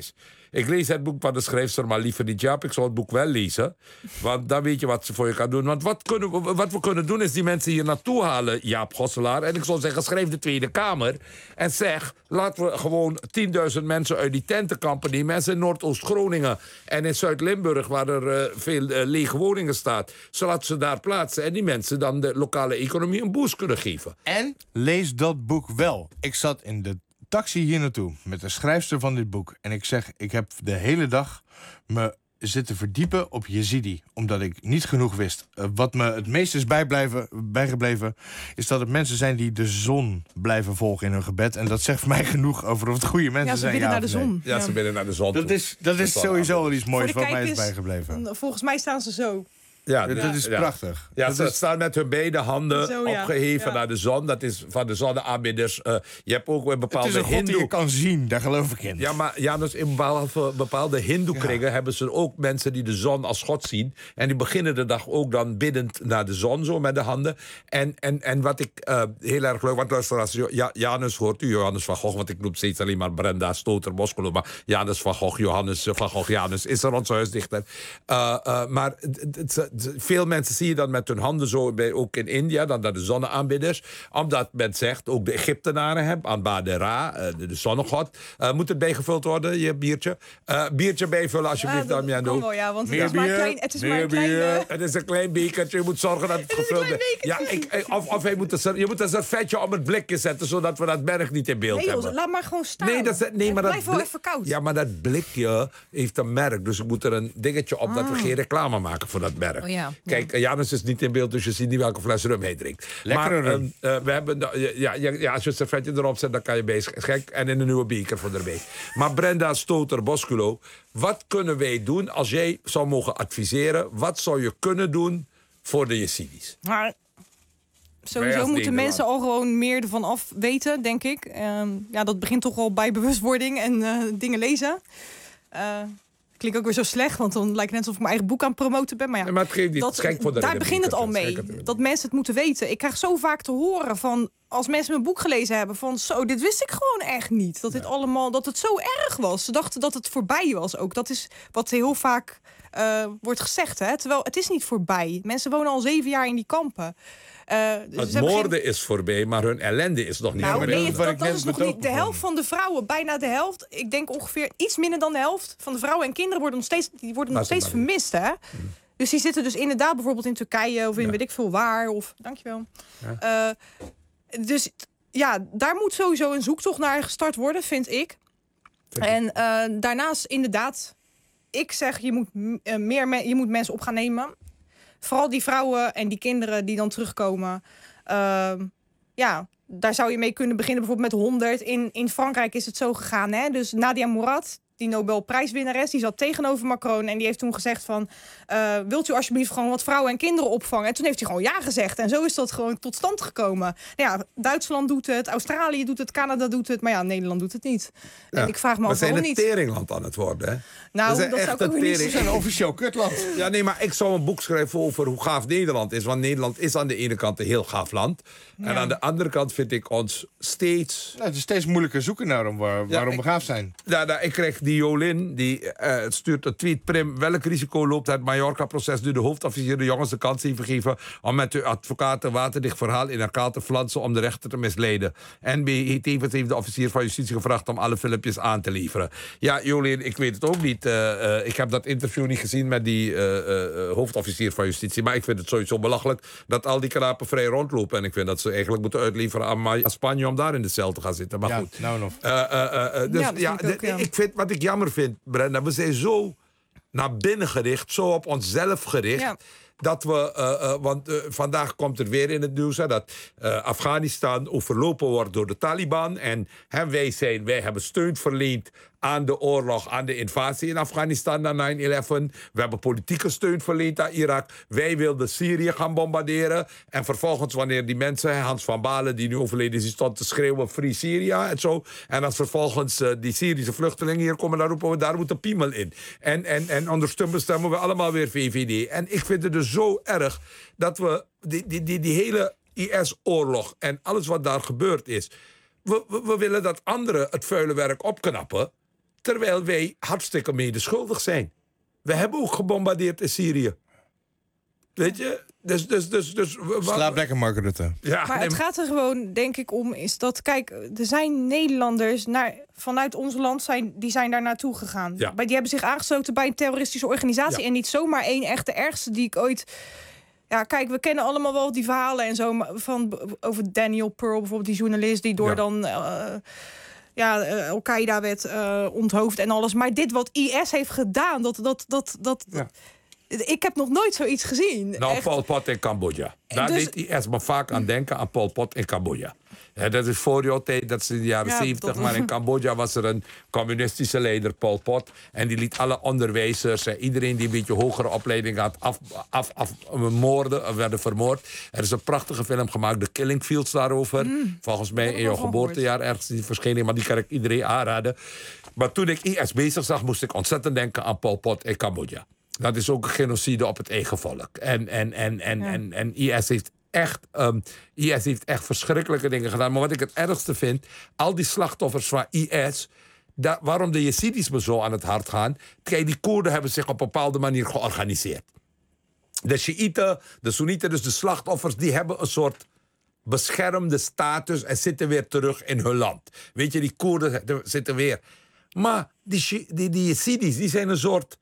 Ik lees het boek van de schrijfster maar liever niet. Ja, ik zal het boek wel lezen. Want dan weet je wat ze voor je kan doen. Want wat, kunnen we, wat we kunnen doen is die mensen hier naartoe halen, Jaap Gosselaar. En ik zou zeggen, schrijf de Tweede Kamer. En zeg, laten we gewoon tienduizend mensen uit die tentenkampen, die mensen in Noordoost-Groningen en in Zuid-Limburg, waar er uh, veel uh, lege woningen staat, zodat ze daar plaatsen en die mensen dan de lokale economie een boost kunnen geven. En lees dat boek wel. Ik zat in de taxi hier naartoe met de schrijfster van dit boek. En ik zeg, ik heb de hele dag me zitten verdiepen op Yazidi. Omdat ik niet genoeg wist. Uh, wat me het meest is bijblijven, bijgebleven, is dat het mensen zijn die de zon blijven volgen in hun gebed. En dat zegt voor mij genoeg over of het goede mensen Ja, ze zijn. bidden Ja, naar de of nee. zon. Ja, ze willen naar de zon. Dat toe. is, dat is Dat is wel sowieso wel iets Voor moois de wat mij is kijkers, bijgebleven. Volgens mij staan ze zo. Ja, Dat, dat is ja. prachtig. Ja, dat ze is, staan met hun beide handen Zo, ja. opgeheven Ja. naar de zon. Dat is van de zonneaanbidders. Uh, je hebt ook een het bepaalde is een god die hindoe... je kan zien, daar geloof ik in. Ja, maar Janus, in bepaalde, bepaalde hindoe-kringen Ja. hebben ze ook mensen die de zon als god zien. En die beginnen de dag ook dan biddend naar de zon, zo met de handen. En, en, en wat ik uh, heel erg leuk... Want luisteraars, ja, Janus hoort u, Johannes van Gogh... want ik noem steeds alleen maar Brenda Stoter Boskolo... maar Janus van Gogh, Johannes van Gogh, Janus... is er onze huisdichter. Uh, uh, maar d- d- d- veel mensen zie je dan met hun handen zo, bij, ook in India, dan naar de zonneaanbidders. Omdat men zegt, ook de Egyptenaren hebben, aan Ra, uh, de, de zonnegod. Uh, moet het bijgevuld worden, je biertje? Uh, biertje bijvullen, alsjeblieft, Ja, dat Damiano. kan wel, ja, want het Meer is maar een bier, klein... Het is meer maar een klein bier. uh, Het is een klein bekertje, je moet zorgen dat het is een gevuld klein is. Ja, ik, ik- of, of hij moet een, ser- je moet een servetje op het blikje zetten, zodat we dat merk niet in beeld Nee, joh, hebben. laat maar gewoon staan. Nee, dat is, nee, maar dat blijft wel blik- even koud. Ja, maar dat blikje heeft een merk. Dus ik moet er een dingetje op dat we geen reclame maken voor dat merk. Oh, ja. Kijk, Janus is niet in beeld, dus je ziet niet welke fles rum hij drinkt. Lekkere maar, rum. ehm, uh, we hebben, ja, ja, ja, als je een servetje erop zet, dan kan je bezig. Gek, en in een nieuwe beker voor erbij. Maar Brenda Stoter Bosculo, wat kunnen wij doen als jij zou mogen adviseren? Wat zou je kunnen doen voor de Yazidis? Maar Wij sowieso als moeten Nederland. mensen al gewoon meer ervan af weten, denk ik. Ehm, ja, dat begint toch al bij bewustwording en eh, dingen lezen. Uh, klinkt ook weer zo slecht, want dan lijkt het net alsof ik mijn eigen boek aan het promoten ben. Maar ja, Nee, maar het geeft niet. dat, Schenk voor de daar redder, begint het al Schenk mee. het erin. Dat mensen het moeten weten. Ik krijg zo vaak te horen van, als mensen mijn boek gelezen hebben, van zo, dit wist ik gewoon echt niet. Dat dit allemaal, dat het zo erg was. Ze dachten dat het voorbij was ook. Dat is wat heel vaak uh, wordt gezegd, hè. Terwijl het is niet voorbij. Mensen wonen al zeven jaar in die kampen. Uh, dus Het ze hebben moorden geen... is voorbij, maar hun ellende is nog niet Nou, maar voorbij. dat nee, is wat dat, ik dat net is nog betoog niet de begon. helft van de vrouwen, bijna de helft. Ik denk ongeveer iets minder dan de helft van de vrouwen en kinderen worden nog steeds, die worden nog Laat het steeds maar vermist, hè? Dus die zitten dus inderdaad bijvoorbeeld in Turkije of in Ja. weet ik veel waar. Of, dankjewel. Uh, dus ja, daar moet sowieso een zoektocht naar gestart worden, vind ik. Vind ik. En uh, daarnaast inderdaad, ik zeg je moet uh, meer me- je moet mensen op gaan nemen. Vooral die vrouwen en die kinderen die dan terugkomen. Uh, ja, daar zou je mee kunnen beginnen, bijvoorbeeld met honderd. In, in Frankrijk is het zo gegaan, hè? Dus Nadia Mourad, die Nobelprijswinnares, die zat tegenover Macron en die heeft toen gezegd van, uh, wilt u alsjeblieft gewoon wat vrouwen en kinderen opvangen? En toen heeft hij gewoon ja gezegd en zo is dat gewoon tot stand gekomen. Nou ja, Duitsland doet het, Australië doet het, Canada doet het, maar ja, Nederland doet het niet. Ja. En ik vraag me We af zijn waarom een niet. teringland aan het worden, hè? Nou, zijn dat zou echt ik ook een weer niet tering. zo Een zeggen. officieel kutland. Ja, nee, maar ik zou een boek schrijven over hoe gaaf Nederland is. Want Nederland is aan de ene kant een heel gaaf land. En Ja. aan de andere kant vind ik ons steeds... Nou, het is steeds moeilijker zoeken naar hem, waar, waarom ik- we gaaf zijn. Ja, nou, ik kreeg die Jolin, die uh, stuurt een tweet. Prim, welk risico loopt het Mallorca-proces nu de hoofdofficier de jongens de kans heeft gegeven om met de advocaat een waterdicht verhaal in elkaar te flansen om de rechter te misleiden? N B tevens heeft de officier van justitie gevraagd om alle filmpjes aan te leveren. Ja, Jolien, ik weet het ook niet. Uh, uh, ik heb dat interview niet gezien met die uh, uh, hoofdofficier van justitie. Maar ik vind het sowieso belachelijk dat al die knapen vrij rondlopen. En ik vind dat ze eigenlijk moeten uitleveren aan, Ma- aan Spanje om daar in de cel te gaan zitten. Maar Ja, goed. nou en of. Uh, uh, uh, dus Ja, ja, dat vind ik ook, d- ja. ik vind, wat ik jammer vind, Brenda, we zijn zo naar binnen gericht, zo op onszelf gericht. Ja. Dat we, uh, uh, want uh, vandaag komt er weer in het nieuws hè, dat uh, Afghanistan overlopen wordt door de Taliban. En hè, wij, zijn, wij hebben steun verleend aan de oorlog, aan de invasie in Afghanistan na nine eleven. We hebben politieke steun verleend aan Irak. Wij wilden Syrië gaan bombarderen. En vervolgens, wanneer die mensen, Hans van Balen, die nu overleden is, die stond te schreeuwen Free Syria en zo. En als vervolgens uh, die Syrische vluchtelingen hier komen, dan roepen we, daar moet een piemel in. En, en, en ondertussen stemmen we allemaal weer V V D. En ik vind het dus zo erg dat we die, die, die, die hele I S-oorlog en alles wat daar gebeurd is. We, we, we willen dat anderen het vuile werk opknappen. Terwijl wij hartstikke medeschuldig zijn. We hebben ook gebombardeerd in Syrië. Weet je? Dus, dus, dus, dus, Slaap lekker, Mark Rutte. Ja, Maar nee, het gaat er gewoon, denk ik, om... is dat, kijk, er zijn Nederlanders naar, vanuit ons land... Zijn, die zijn daar naartoe gegaan. Ja. Die hebben zich aangesloten bij een terroristische organisatie... Ja. en niet zomaar één, echt de ergste die ik ooit... Ja, kijk, we kennen allemaal wel die verhalen en zo... Van, over Daniel Pearl, bijvoorbeeld die journalist... die door Ja. dan... Uh, ja, uh, Al-Qaeda werd uh, onthoofd en alles. Maar dit wat I S heeft gedaan, dat... dat, dat, dat Ja. Ik heb nog nooit zoiets gezien. Nou, Echt. Pol Pot in Cambodja. Daar Dus- deed I S me vaak aan denken aan Pol Pot in Cambodja. Ja, dat is voor jouw tijd, dat is in de jaren Ja, zeventig. dat- Maar in Cambodja was er een communistische leider, Pol Pot. En die liet alle onderwijzers en iedereen die een beetje hogere opleiding had... af, af, af moorden, of werden vermoord. Er is een prachtige film gemaakt, The Killing Fields, daarover. Volgens mij heb ik in jouw wel van geboortejaar ergens die verschenen. Maar die kan ik iedereen aanraden. Maar toen ik I S bezig zag, moest ik ontzettend denken aan Pol Pot in Cambodja. Dat is ook een genocide op het eigen volk. En, en, en, en, Ja. en, en I S heeft echt, um, I S heeft echt verschrikkelijke dingen gedaan. Maar wat ik het ergste vind, al die slachtoffers van I S... Da, waarom de Jezidis me zo aan het hart gaan... Kijk, die Koerden hebben zich op een bepaalde manier georganiseerd. De Shiiten, de Soenieten, dus de slachtoffers... die hebben een soort beschermde status en zitten weer terug in hun land. Weet je, die Koerden zitten weer... Maar die, die, die Jezidis, die zijn een soort...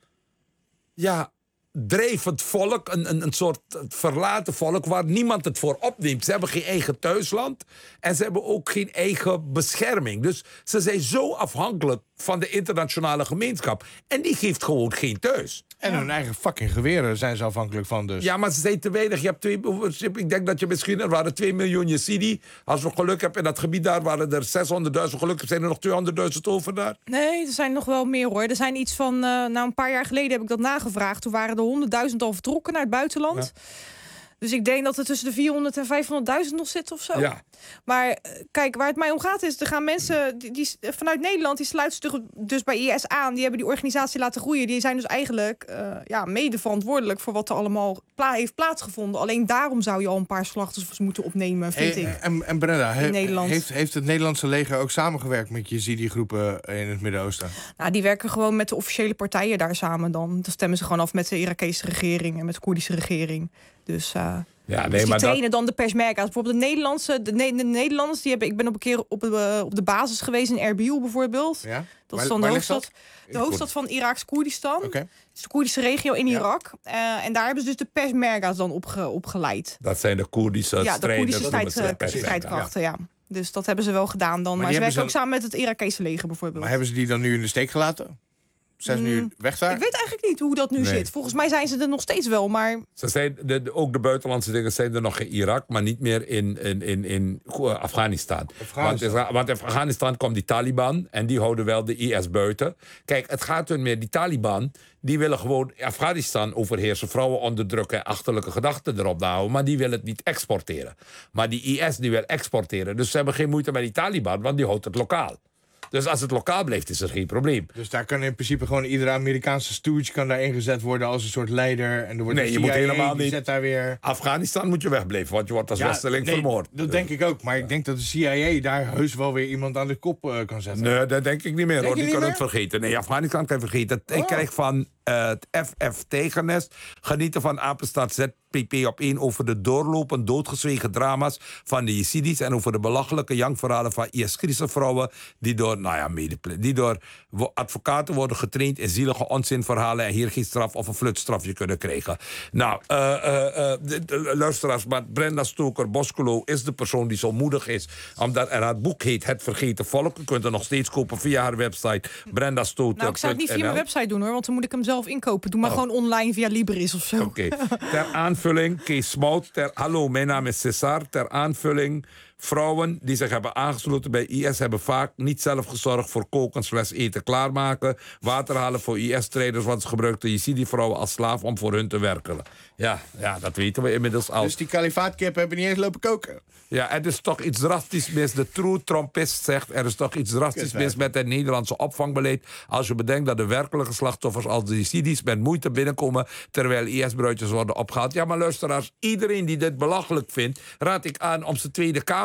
ja, drijvend volk, een, een, een soort verlaten volk... waar niemand het voor opneemt. Ze hebben geen eigen thuisland en ze hebben ook geen eigen bescherming. Dus ze zijn zo afhankelijk van de internationale gemeenschap. En die geeft gewoon geen thuis. En hun eigen fucking geweren zijn ze afhankelijk van dus. Ja, maar ze zijn te weinig. Je hebt twee, ik denk dat je misschien... Er waren twee miljoen Jezidi. Als we geluk hebben in dat gebied daar... waren er zeshonderdduizend. Gelukkig zijn er nog tweehonderdduizend over daar. Nee, er zijn nog wel meer hoor. Er zijn iets van, uh, nou een paar jaar geleden heb ik dat nagevraagd. Toen waren er honderdduizend al vertrokken naar het buitenland. Ja. Dus ik denk dat er tussen de vierhonderd en vijfhonderdduizend nog zit of zo. Ja. Maar kijk, waar het mij om gaat is... er gaan mensen die, die, vanuit Nederland... die sluiten zich dus bij I S aan. Die hebben die organisatie laten groeien. Die zijn dus eigenlijk uh, ja, mede verantwoordelijk... voor wat er allemaal pla- heeft plaatsgevonden. Alleen daarom zou je al een paar slachtoffers moeten opnemen, vind hey, ik. En, en Brenda, he, Nederland. heeft, heeft het Nederlandse leger ook samengewerkt... met Jezidi-groepen in het Midden-Oosten? Nou, die werken gewoon met de officiële partijen daar samen dan. Dan stemmen ze gewoon af met de Irakese regering... en met de Koerdische regering. Dus... Uh, Ja, nee, dus die maar trainen dat... dan de Peshmerga's. Bijvoorbeeld de Nederlandse, de, ne- de Nederlanders, die hebben, ik ben op een keer op de, op de basis geweest in Erbil bijvoorbeeld. Ja? Dat Waar- is dan de waar ligt hoofdstad, dat? de hoofdstad van Iraks Koerdistan. Oké. Dat is de Koerdische regio in Ja. Irak. Uh, en daar hebben ze dus de Peshmerga's dan opge, opgeleid. Dat zijn de Koerdische Ja, de strijders. Koerdische dat noemen ze strijd, de uh, Peshmerga. strijdkrachten, ja. Dus dat hebben ze wel gedaan dan. Maar, die ze hebben werken ze- ook samen met het Irakese leger bijvoorbeeld. Maar hebben ze die dan nu in de steek gelaten? Zijn ze nu Mm, weg daar? Ik weet eigenlijk niet hoe dat nu Nee. zit. Volgens mij zijn ze er nog steeds wel, maar... Ze zijn, de, de- ook de buitenlandse dingen zijn er nog in Irak, maar niet meer in, in, in, in uh, Afghanistan. Afghanistan. Want, want in Afghanistan kwam die Taliban en die houden wel de I S buiten. Kijk, het gaat hun meer, die Taliban, die willen gewoon Afghanistan overheersen, vrouwen onderdrukken en achterlijke gedachten erop houden, maar die willen het niet exporteren. Maar die I S die wil exporteren, dus ze hebben geen moeite met die Taliban, want die houdt het lokaal. Dus als het lokaal blijft, is er geen probleem. Dus daar kan in principe gewoon iedere Amerikaanse stooge kan daar ingezet worden als een soort leider. En er wordt Nee, een je moet C I A, helemaal die niet- zet daar weer... Afghanistan moet je wegblijven, want je wordt als Ja, westerling nee, vermoord. Dat denk ik ook. Maar ik denk dat de C I A daar heus wel weer iemand aan de kop uh, kan zetten. Nee, dat denk ik niet meer. Denk Hoor. je Die niet kan meer? het vergeten. Nee, Afghanistan kan je vergeten. Ik Oh. krijg van uh, het F F Tegennest genieten van Apenstaat Z P P op één over de doorlopend doodgezwegen drama's van de Jezidis en over de belachelijke jankverhalen van I S-Christen vrouwen die door, nou ja, medeple- die door wo- advocaten worden getraind in zielige onzinverhalen en hier geen straf of een flutstrafje kunnen krijgen. Nou, uh, uh, uh, de, de, luisteraars, maar Brenda Stoker Boscolo is de persoon die zo moedig is, omdat er haar boek heet Het Vergeten Volk. U kunt het nog steeds kopen via haar website Brenda Stoker. Nou, ik zou het niet via mijn website doen hoor, want dan moet ik hem zelf inkopen. Doe maar Oh. gewoon online via Libris of zo. Oké. Ter aanvulling, Kees Smout. Ter, hallo, mijn naam is Cesar. Ter aanvulling, vrouwen die zich hebben aangesloten bij I S... hebben vaak niet zelf gezorgd voor koken, slash eten klaarmaken... water halen voor I S-strijders... want ze gebruikten Jezidi-vrouwen als slaaf om voor hun te werken. Ja, ja, dat weten we inmiddels al. Dus die kalifaatkip hebben niet eens lopen koken. Ja, er is toch iets drastisch mis. De true Trumpist zegt, er is toch iets drastisch mis met het Nederlandse opvangbeleid. Als je bedenkt dat de werkelijke slachtoffers als de Jezidis met moeite binnenkomen terwijl I S-bruidjes worden opgehaald. Ja, maar luisteraars, iedereen die dit belachelijk vindt, raad ik aan om zijn Tweede Kamer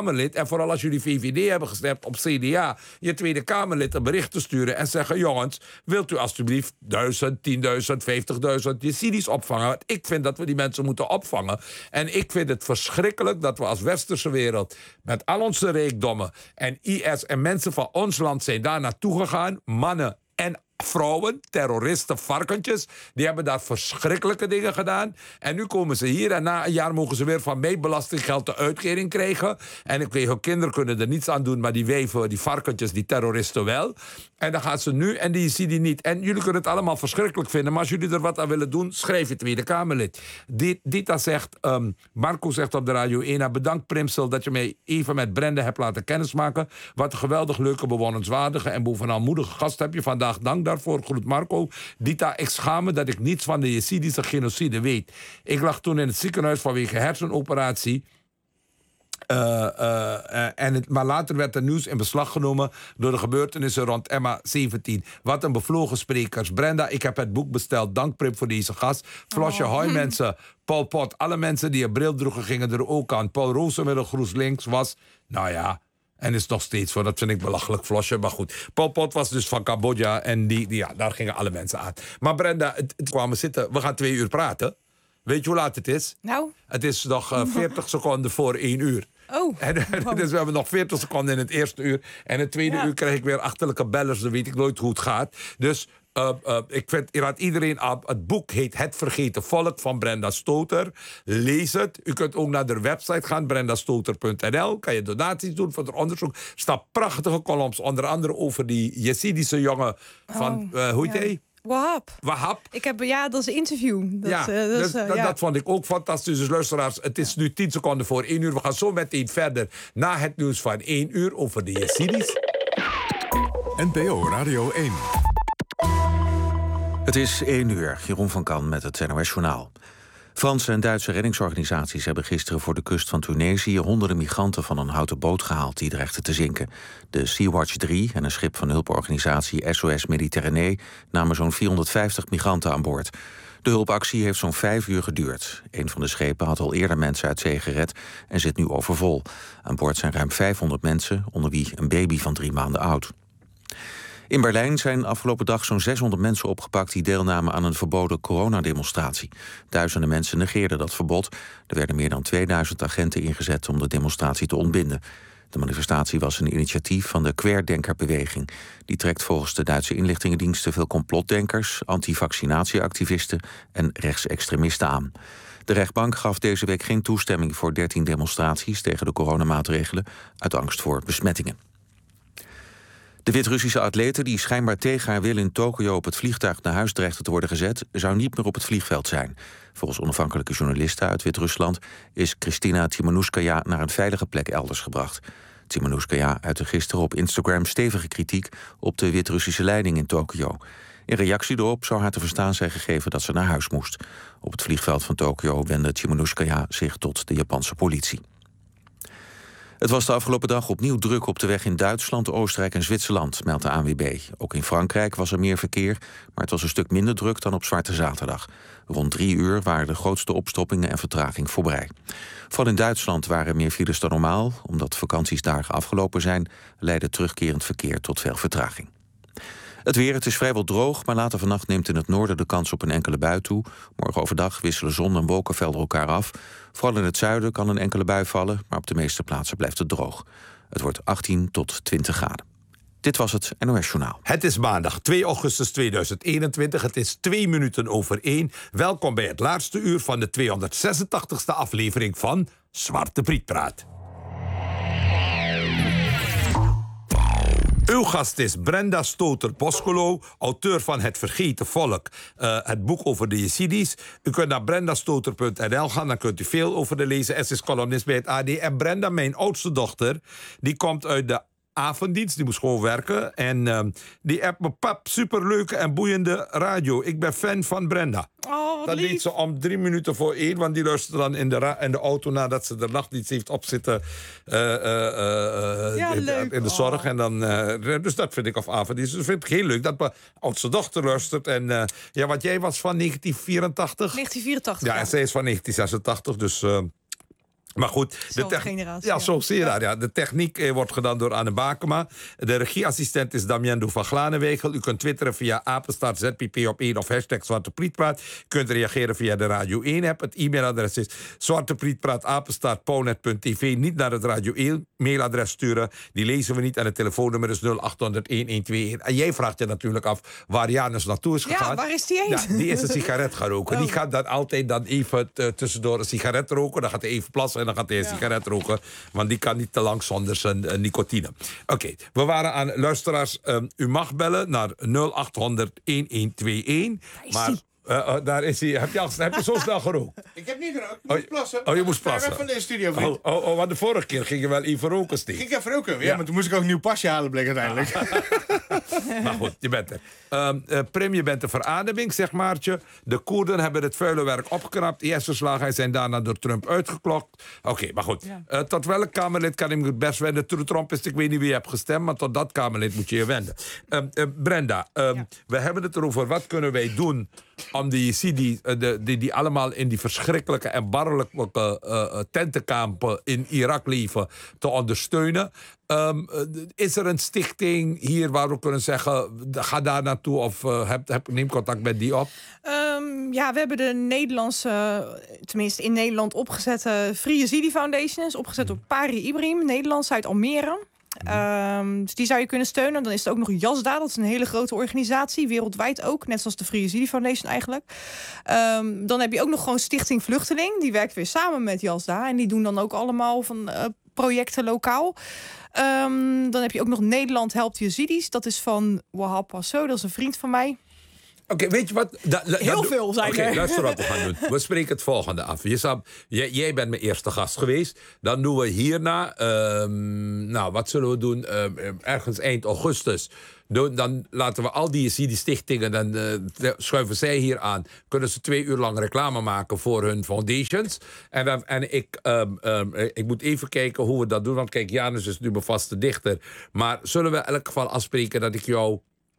Kamerlid... en vooral als jullie V V D hebben gestemd op C D A... je Tweede Kamerlid een bericht te sturen en zeggen... jongens, wilt u alstublieft duizend, tienduizend, vijftigduizend Jezidis opvangen? Want ik vind dat we die mensen moeten opvangen. En ik vind het verschrikkelijk dat we als westerse wereld... met al onze rijkdommen en I S en mensen van ons land zijn daar naartoe gegaan... mannen en vrouwen, terroristen, varkentjes... die hebben daar verschrikkelijke dingen gedaan. En nu komen ze hier en na een jaar mogen ze weer van mij belastinggeld de uitkering krijgen. En ik weet, hun kinderen kunnen er niets aan doen... maar die wijven, die varkentjes, die terroristen wel. En dan gaan ze nu en die zie die niet. En jullie kunnen het allemaal verschrikkelijk vinden... maar als jullie er wat aan willen doen, schrijf je Tweede Kamerlid. Dita zegt, um, Marco zegt op de Radio één... bedankt Primsel dat je mij even met Brenda hebt laten kennismaken. Wat een geweldig leuke, bewonderenswaardige... en bovenal moedige gast heb je vandaag. Dank daarvoor, groet Marco. Dita, ik schaam me dat ik niets van de Jezidische genocide weet. Ik lag toen in het ziekenhuis vanwege hersenoperatie... Uh, uh, uh, en het, maar later werd het nieuws in beslag genomen... door de gebeurtenissen rond M A zeventien. Wat een bevlogen sprekers. Brenda, ik heb het boek besteld. Dank Prim voor deze gast. Flosje, oh. hoi mensen. Paul Pot, alle mensen die een bril droegen gingen er ook aan. Paul Rozenmiddel, GroesLinks was... nou ja... En is nog steeds voor, dat vind ik belachelijk, Flosje. Maar goed, Pol Pot was dus van Cambodja en die, die, ja, daar gingen alle mensen aan. Maar Brenda, het, het kwamen zitten, we gaan twee uur praten. Weet je hoe laat het is? Nou? Het is nog uh, veertig seconden voor één uur. Oh. En, Wow. Dus we hebben nog veertig seconden in het eerste uur. En in het tweede ja. uur krijg ik weer achterlijke bellers. Dan weet ik nooit hoe het gaat. Dus uh, uh, ik vind, ik raad iedereen aan. Het boek heet Het Vergeten Volk van Brenda Stoter. Lees het. U kunt ook naar de website gaan, brenda stoter punt n l. Kan je donaties doen voor het onderzoek. Er staan prachtige columns. Onder andere over die Jezidische jongen van, uh, hoe heet ja. hij? Wahab. Wahab. Ik heb, ja, dat is een interview. Dat, ja, uh, dat, dus, uh, dat, ja. dat vond ik ook fantastisch. Dus luisteraars, het is nu tien seconden voor één uur. We gaan zo meteen verder na het nieuws van één uur over de Jezidis. N P O Radio één. Het is één uur. Jeroen van Kan met het N O S-journaal. Franse en Duitse reddingsorganisaties hebben gisteren voor de kust van Tunesië honderden migranten van een houten boot gehaald die dreigden te zinken. De Sea-Watch drie en een schip van hulporganisatie S O S Méditerranée namen zo'n vierhonderdvijftig migranten aan boord. De hulpactie heeft zo'n vijf uur geduurd. Een van de schepen had al eerder mensen uit zee gered en zit nu overvol. Aan boord zijn ruim vijfhonderd mensen, onder wie een baby van drie maanden oud. In Berlijn zijn afgelopen dag zo'n zeshonderd mensen opgepakt die deelnamen aan een verboden coronademonstratie. Duizenden mensen negeerden dat verbod. Er werden meer dan tweeduizend agenten ingezet om de demonstratie te ontbinden. De manifestatie was een initiatief van de Querdenkerbeweging. Die trekt volgens de Duitse inlichtingendiensten veel complotdenkers, antivaccinatieactivisten en rechtsextremisten aan. De rechtbank gaf deze week geen toestemming voor dertien demonstraties tegen de coronamaatregelen uit angst voor besmettingen. De Wit-Russische atlete die schijnbaar tegen haar wil in Tokio op het vliegtuig naar huis dreigde te worden gezet, zou niet meer op het vliegveld zijn. Volgens onafhankelijke journalisten uit Wit-Rusland is Kristina Timanouskaya naar een veilige plek elders gebracht. Timanouskaya uitte gisteren op Instagram stevige kritiek op de Wit-Russische leiding in Tokio. In reactie erop zou haar te verstaan zijn gegeven dat ze naar huis moest. Op het vliegveld van Tokio wendde Timanouskaya zich tot de Japanse politie. Het was de afgelopen dag opnieuw druk op de weg in Duitsland, Oostenrijk en Zwitserland, meldt de A N W B. Ook in Frankrijk was er meer verkeer, maar het was een stuk minder druk dan op Zwarte Zaterdag. Rond drie uur waren de grootste opstoppingen en vertraging voorbij. Vooral in Duitsland waren er meer files dan normaal. Omdat vakantiesdagen afgelopen zijn, leidde terugkerend verkeer tot veel vertraging. Het weer, het is vrijwel droog, maar later vannacht neemt in het noorden de kans op een enkele bui toe. Morgen overdag wisselen zon en wolkenvelden elkaar af. Vooral in het zuiden kan een enkele bui vallen, maar op de meeste plaatsen blijft het droog. Het wordt achttien tot twintig graden. Dit was het N O S-journaal. Het is maandag twee augustus tweeduizend eenentwintig. Het is twee minuten over één. Welkom bij het laatste uur van de tweehonderdzesentachtigste aflevering van Zwarte Piet Praat. Uw gast is Brenda Stoter-Poskolo, auteur van Het Vergeten Volk. Uh, het boek over de Jezidis. U kunt naar brenda stoter punt n l gaan, dan kunt u veel over de lezen. Ze is columnist bij het A D. En Brenda, mijn oudste dochter, die komt uit de avonddienst, die moest gewoon werken. En uh, die appt me, pap, superleuke en boeiende radio. Ik ben fan van Brenda. Oh, wat dat lief. deed ze om drie minuten voor één, want die luisterde dan in de, ra- in de auto nadat ze de nachtdienst heeft opzitten uh, uh, uh, Ja, in, leuk. in de zorg. Oh. En dan, uh, dus dat vind ik of avonddienst. Dus vind ik heel leuk dat mijn oudste dochter luistert. En uh, ja, want jij was van negentien vierentachtig. negentien vierentachtig. Ja, en zij is van negentien zesentachtig, dus... Uh, Maar goed, de Zelfde generatie, ja, ja. zo zie je dat. Ja. De techniek eh, wordt gedaan door Anne Bakema. De regieassistent is Damiendo van Glanenwegel. U kunt twitteren via apenstaart Z P P op één of hashtag Zwarte Prietpraat. U kunt reageren via de Radio één-app. Het e-mailadres is zwarteprietpraat apenstaart pownet punt t v. Niet naar het Radio één-mailadres sturen. Die lezen we niet. En het telefoonnummer is nul acht honderd een een twee een. En jij vraagt je natuurlijk af waar Janus naartoe is gegaan. Ja, waar is die heen? Ja, die is een sigaret gaan roken. Oh. Die gaat dan altijd dan even uh, tussendoor een sigaret roken. Dan gaat hij even plassen en dan gaat hij een Ja. sigaret roken. Want die kan niet te lang zonder zijn uh, nicotine. Oké, okay, we waren aan luisteraars. Um, u mag bellen naar nul acht honderd een een twee een. Maar uh, uh, daar is hij. Heb je, al, heb je zo snel gerookt? Ik heb niet gerookt. Ik Oh, moest plassen. oh, je moest plassen. Weg van de studio, vriend. Oh, oh, oh, want de vorige keer ging je wel even roken, Steve. Ging ik even roken? Ja, Ja. maar toen moest ik ook een nieuw pasje halen, bleek uiteindelijk. Maar goed, je bent er. Um, uh, Prim, je bent de verademing, zeg Maartje. De Koerden hebben het vuile werk opgeknapt. I S-verslagen zijn daarna door Trump uitgeklokt. Oké, okay, maar goed. Ja. Uh, tot welk Kamerlid kan ik me het best wenden? Trump is, ik weet niet wie je hebt gestemd, maar tot dat Kamerlid moet je je wenden. Um, uh, Brenda, um, Ja. we hebben het erover. Wat kunnen wij doen om die Yazidi, uh, de, die, die allemaal in die verschrikkelijke en barrelijke uh, uh, tentenkampen in Irak leven, te ondersteunen? Um, uh, is er een stichting hier waar we kunnen zeggen, ga daar naartoe of uh, heb, heb, neem contact met die op? Um, ja, we hebben de Nederlandse, tenminste in Nederland opgezette Free Yazidi Foundation. Is opgezet door Pari Ibrahim, Nederlands uit Almere. Um, dus die zou je kunnen steunen. Dan is er ook nog Yazda, dat is een hele grote organisatie, wereldwijd ook, net zoals de Free Yazidi Foundation eigenlijk. Um, dan heb je ook nog gewoon Stichting Vluchteling, die werkt weer samen met Yazda en die doen dan ook allemaal van uh, projecten lokaal. Um, dan heb je ook nog Nederland Helpt Yazidis, dat is van Wahab Passo, dat is een vriend van mij. Oké, okay, weet je wat? Da, da, Heel da, veel zijn Oké, okay, er. luister wat we gaan doen. We spreken het volgende af. Je sap, jij, jij bent mijn eerste gast geweest. Dan doen we hierna, um, nou, wat zullen we doen? Um, ergens eind augustus. Dan, dan laten we al die Yazidi-stichtingen, dan uh, schuiven zij hier aan. Kunnen ze twee uur lang reclame maken voor hun foundations. En, dan, en ik, um, um, ik moet even kijken hoe we dat doen. Want kijk, Janus is nu mijn vaste dichter. Maar zullen we in elk geval afspreken dat ik jou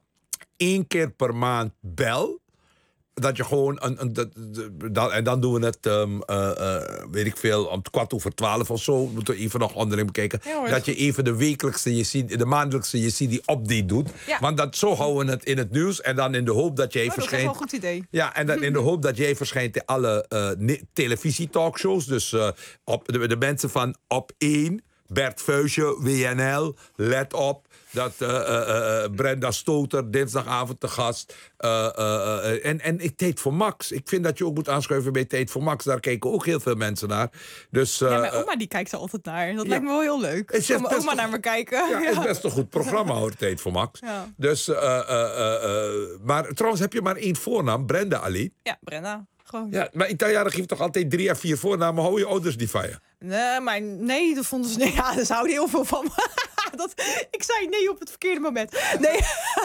één keer per maand bel? Dat je gewoon een, een, dat, dat, en dan doen we het, um, uh, uh, weet ik veel, om kwart over twaalf of zo. Moeten we even nog onderling bekijken. Ja, hoor, dat je even de wekelijkse Yazidi, de maandelijkse Yazidi update doet. Ja. Want dat, zo houden we het in het nieuws. En dan in de hoop dat jij Oh, dat is verschijnt. wel een goed idee. Ja, en dan in de hoop dat jij verschijnt in alle uh, ne- televisietalkshows. Dus uh, op de, de mensen van Op één, Bert Vuijsje, W N L, Let Op. Dat uh, uh, uh, Brenda Stoter dinsdagavond te gast. Uh, uh, uh, en, en ik Tijd voor Max. Ik vind dat je ook moet aanschuiven bij Tijd voor Max. Daar kijken ook heel veel mensen naar. Dus, uh, Ja, mijn oma die kijkt er altijd naar. Dat ja. lijkt me wel heel leuk. Het is Kom mijn best oma toch- naar me kijken. ja, het is best een goed programma hoor, Tijd voor Max. Ja. Dus, uh, uh, uh, uh, maar trouwens heb je maar één voornaam, Brenda alleen. Ja, Brenda. Gewoon. Ja, maar Italianen geven toch altijd drie à vier voornamen. Hou je ouders die van je? Nee, maar nee, dat vonden ze... Nee, ja, daar zouden heel veel van me. dat, ik zei nee op het verkeerde moment. Nee,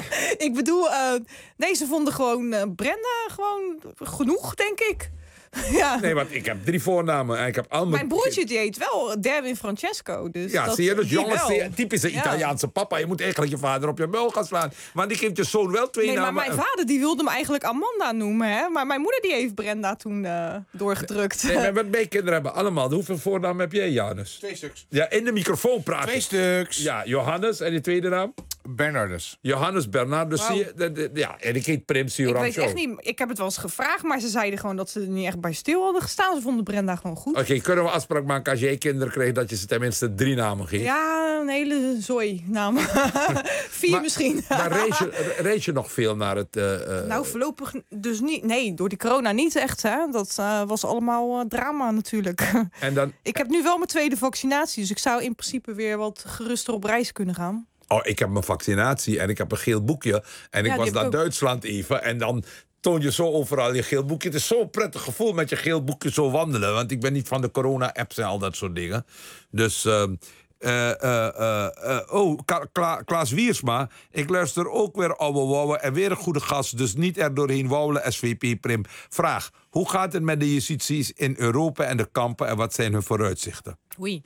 ik bedoel... Uh, nee, ze vonden gewoon uh, Brenda gewoon genoeg, denk ik. ja. Nee, want ik heb drie voornamen en ik heb allemaal... Mijn broertje die heet wel Derwin Francesco. Dus Ja, dat, zie je, dus die jongens, wel. typische Ja. Italiaanse papa. Je moet eigenlijk je vader op je muil gaan slaan. Want die geeft je zoon wel twee Nee, maar namen. mijn vader die wilde me eigenlijk Amanda noemen. Hè? Maar mijn moeder die heeft Brenda toen uh, doorgedrukt. Nee, maar mijn kinderen hebben allemaal. Hoeveel voornamen heb jij, Janus? Twee stuks. Ja, in de microfoon praten. Twee stuks. Ja, Johannes. En die tweede naam? Bernardus. Johannes Bernardus. Wauw. zie je? De- de- Ja, en ik heet Prim Ik Sioram weet Show. echt niet. Ik heb het wel eens gevraagd, maar ze zeiden gewoon dat ze er niet echt bij stil hadden gestaan. Ze vonden Brenda gewoon goed. Oké, kunnen we afspraak maken als jij kinderen krijgt dat je ze tenminste drie namen geeft? Ja, een hele zooi naam. Vier Maar- misschien. Maar reis je, reis je nog veel naar het... uh, uh, Nou, voorlopig dus niet. Nee, door die corona niet echt. Hè. Dat uh, was allemaal uh, drama natuurlijk. en dan... ik heb nu wel mijn tweede vaccinatie, dus ik zou in principe weer wat geruster op reis kunnen gaan. Oh, ik heb mijn vaccinatie en ik heb een geel boekje. En ik die was heb naar ik ook. Duitsland even. En dan toon je zo overal je geel boekje. Het is zo'n prettig gevoel met je geel boekje zo wandelen. Want ik ben niet van de corona-apps en al dat soort dingen. Dus... Uh, uh, uh, uh, uh, oh, Ka- Kla- Klaas Wiersma. Ik luister ook weer ouwe wouwe en weer een goede gast. Dus niet er doorheen wouwelen, S V P Prim. Vraag, hoe gaat het met de Yazidis in Europa en de kampen... en wat zijn hun vooruitzichten? Oei.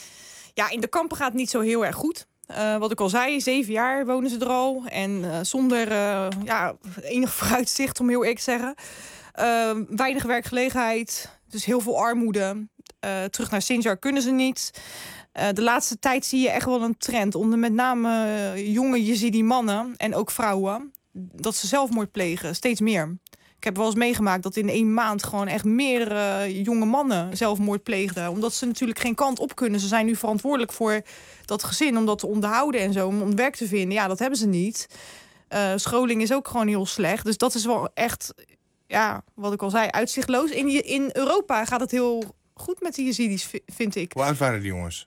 Ja, in de kampen gaat het niet zo heel erg goed. Uh, wat ik al zei, zeven jaar wonen ze er al. En uh, zonder uh, ja, enig vooruitzicht, om heel eerlijk te zeggen. Uh, weinig werkgelegenheid. dus heel veel armoede. Uh, terug naar Sinjar kunnen ze niet. Uh, de laatste tijd zie je echt wel een trend onder met name uh, jonge Jezidi mannen en ook vrouwen, dat ze zelfmoord plegen, steeds meer. Ik heb wel eens meegemaakt dat in één maand gewoon echt meerdere jonge mannen zelfmoord pleegden. Omdat ze natuurlijk geen kant op kunnen. Ze zijn nu verantwoordelijk voor dat gezin om dat te onderhouden en zo, om werk te vinden. Ja, dat hebben ze niet. Uh, scholing is ook gewoon heel slecht. Dus dat is wel echt, ja, wat ik al zei, uitzichtloos. In, in Europa gaat het heel goed met de Jezidis, vind ik. Hoe oud waren die jongens?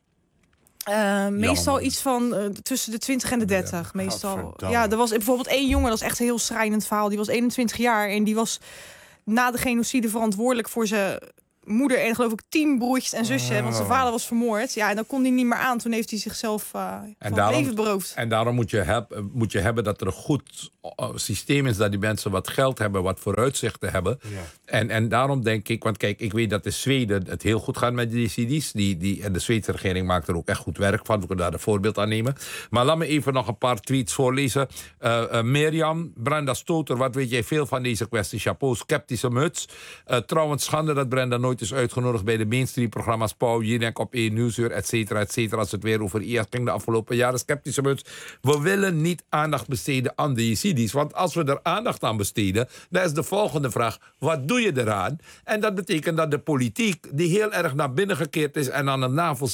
Uh, meestal iets van uh, tussen de twintig en de dertig. Ja, meestal. Ja, er was bijvoorbeeld één jongen, dat is echt een heel schrijnend verhaal. Die was eenentwintig jaar en die was na de genocide verantwoordelijk voor zijn moeder en geloof ik tien broertjes en zussen. Oh. Want zijn vader was vermoord. Ja, en dan kon hij niet meer aan. Toen heeft hij zichzelf uh, van het leven beroofd. En daarom moet je, heb, moet je hebben dat er een goed uh, systeem is, dat die mensen wat geld hebben, wat vooruitzichten hebben. Ja. En, en daarom denk ik, want kijk, ik weet dat in Zweden het heel goed gaat met de Jezidis. Die, die, en de Zweedse regering maakt er ook echt goed werk van. We kunnen daar een voorbeeld aan nemen. Maar laat me even nog een paar tweets voorlezen. Uh, uh, Mirjam, Brenda Stoter, wat weet jij veel van deze kwestie? Chapeau, sceptische muts. Uh, trouwens, schande dat Brenda nooit is uitgenodigd bij de mainstream-programma's Pauw, Jinek op één Nieuwsuur, et cetera, et cetera. Als het weer over I S ging de afgelopen jaren. Sceptische muts. We willen niet aandacht besteden aan de Jezidis. Want als we er aandacht aan besteden, dan is de volgende vraag, wat doe je eraan? En dat betekent dat de politiek, die heel erg naar binnen gekeerd is en aan het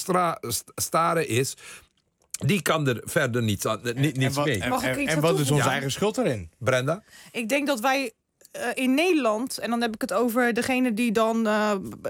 navelstaren is, die kan er verder niets, aan, ni, niets en wat, mee. En, en, en wat is onze ja. eigen schuld erin? Brenda? Ik denk dat wij Uh, in Nederland, en dan heb ik het over degene die dan uh,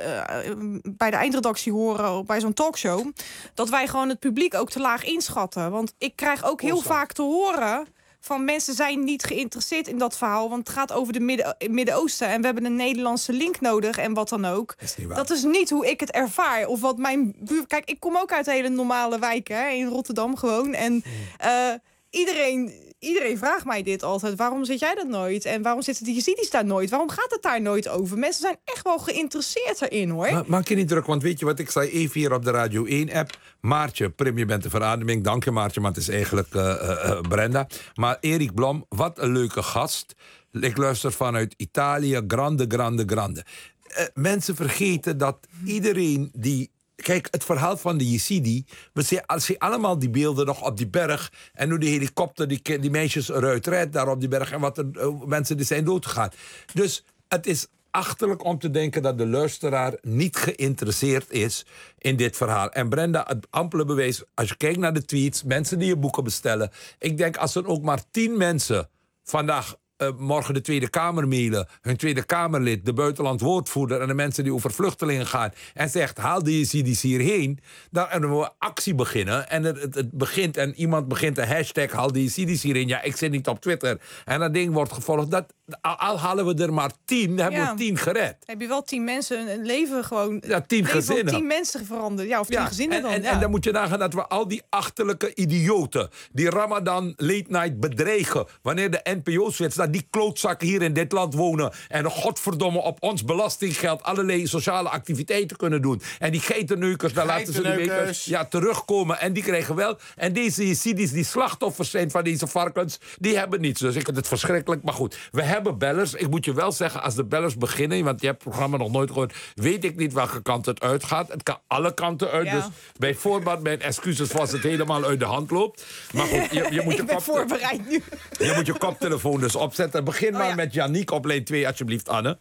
uh, bij de eindredactie horen bij zo'n talkshow, dat wij gewoon het publiek ook te laag inschatten. Want ik krijg ook heel vaak te horen van mensen zijn niet geïnteresseerd in dat verhaal, want het gaat over de Midden- Midden-Oosten en we hebben een Nederlandse link nodig en wat dan ook. Is niet waar. Dat is niet hoe ik het ervaar. Of wat mijn buur... Kijk, ik kom ook uit hele normale wijken, hè, in Rotterdam gewoon. En uh, iedereen... Iedereen vraagt mij dit altijd. Waarom zit jij dat nooit? En waarom zitten die Jezidis daar nooit? Waarom gaat het daar nooit over? Mensen zijn echt wel geïnteresseerd erin, hoor. Ma maak je niet druk, want weet je wat? Ik zei even hier op de Radio één-app. Maartje, Prim, je bent de verademing. Dank je, Maartje, maar het is eigenlijk uh, uh, Brenda. Maar Erik Blom, wat een leuke gast. Ik luister vanuit Italië. Grande, grande, grande. Uh, mensen vergeten dat iedereen die... Kijk, het verhaal van de Jezidi. We zien, zien allemaal die beelden nog op die berg. En hoe die helikopter die, die meisjes eruit redt daar op die berg. En wat er uh, mensen die zijn doodgegaan. Dus het is achterlijk om te denken dat de luisteraar niet geïnteresseerd is in dit verhaal. En Brenda, het ampele bewijs, als je kijkt naar de tweets, mensen die je boeken bestellen. Ik denk als er ook maar tien mensen vandaag Uh, morgen de Tweede Kamer mailen, hun Tweede Kamerlid, de buitenlandwoordvoerder en de mensen die over vluchtelingen gaan en zegt, haal de Jezidis hierheen, dan kunnen we actie beginnen en het, het, het begint en iemand begint een hashtag, haal de Jezidis hierheen, ja, ik zit niet op Twitter en dat ding wordt gevolgd, dat, al, al halen we er maar tien, dan hebben ja. we tien gered. Heb je wel tien mensen een leven gewoon, ja, tien gezinnen. tien mensen veranderd, ja, of tien ja, gezinnen en, dan. En, ja. en dan moet je nagaan dat we al die achterlijke idioten, die Ramadan late night bedreigen, wanneer de N P O's zit, dat die klootzakken hier in dit land wonen en godverdomme op ons belastinggeld allerlei sociale activiteiten kunnen doen. En die geitenneukers, daar laten ze die weken ja, terugkomen. En die krijgen wel. En deze Jezidis die slachtoffers zijn van deze varkens, die hebben niets. Dus ik vind het verschrikkelijk. Maar goed, we hebben bellers. Ik moet je wel zeggen, als de bellers beginnen, want je hebt het programma nog nooit gehoord, weet ik niet welke kant het uitgaat. Het kan alle kanten uit. Ja. Dus bij voorbaat mijn excuses als het helemaal uit de hand loopt. Maar goed, je, je moet je ik ben kop, voorbereid nu. Je moet je koptelefoon dus opzetten. Begin oh, maar ja. met Yannick op lijn twee, alsjeblieft, Anne.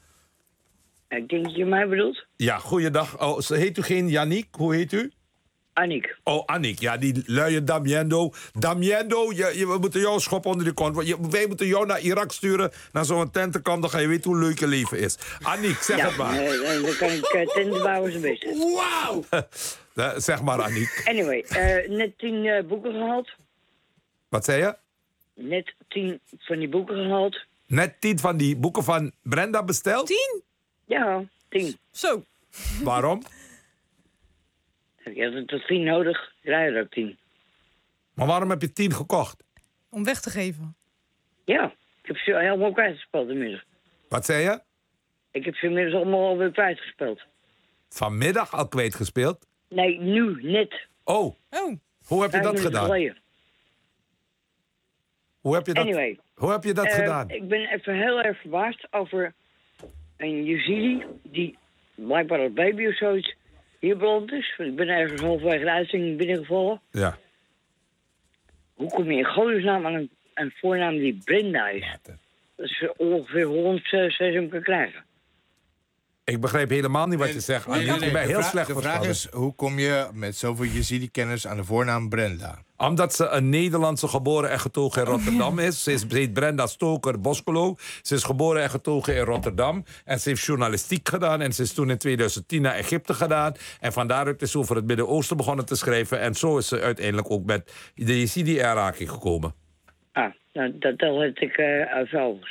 Ik denk dat je mij bedoelt. Ja, goeiedag. Oh, heet u geen Yannick? Hoe heet u? Annick. Oh, Annick. Ja, die luie Damiendo. Damiendo, je, je, we moeten jou schop onder de kont. Je, wij moeten jou naar Irak sturen, naar zo'n tentenkamp. Dan ga je weten hoe leuk je leven is. Annick, zeg ja, het maar. Uh, dan kan ik uh, tenten bouwen zijn best. Wauw! Zeg maar, Annick. Anyway, uh, net tien uh, boeken gehaald. Wat zei je? Net tien van die boeken gehaald. Net tien van die boeken van Brenda besteld? Tien? Ja, tien. Zo. Waarom? Ik had er tot tien nodig, ik rijd er ook tien. Maar waarom heb je tien gekocht? Om weg te geven. Ja, ik heb ze helemaal kwijtgespeeld inmiddels. Wat zei je? Ik heb ze inmiddels allemaal alweer kwijtgespeeld. Vanmiddag al kwijtgespeeld? Nee, nu, net. Oh. Oh. Hoe heb je dat gedaan? Geleden. Hoe heb je dat, anyway, hoe heb je dat uh, gedaan? Ik ben even heel erg verbaasd over een Jezidi die blijkbaar als baby of zoiets hier beland is. Ik ben ergens halverwege de uitzending binnengevallen. Ja. Hoe kom je in godesnaam aan een, een voornaam die Brenda is? Dat is ongeveer honderd seizoen kan krijgen. Ik begrijp helemaal niet wat je zegt. Nee, nee, nee, Ik ben de heel vraag- slecht De vraag verstaan. is, hoe kom je met zoveel Yazidi-kennis aan de voornaam Brenda? Omdat ze een Nederlandse geboren en getogen in Rotterdam is. Ze is ze heet Brenda Stoker Boskolo. Ze is geboren en getogen in Rotterdam. En ze heeft journalistiek gedaan. En ze is toen in tweeduizend tien naar Egypte gedaan. En van daaruit is ze over het Midden-Oosten begonnen te schrijven. En zo is ze uiteindelijk ook met de Yazidi in aanraking gekomen. Ah, nou, dat, dat had ik uh, zelf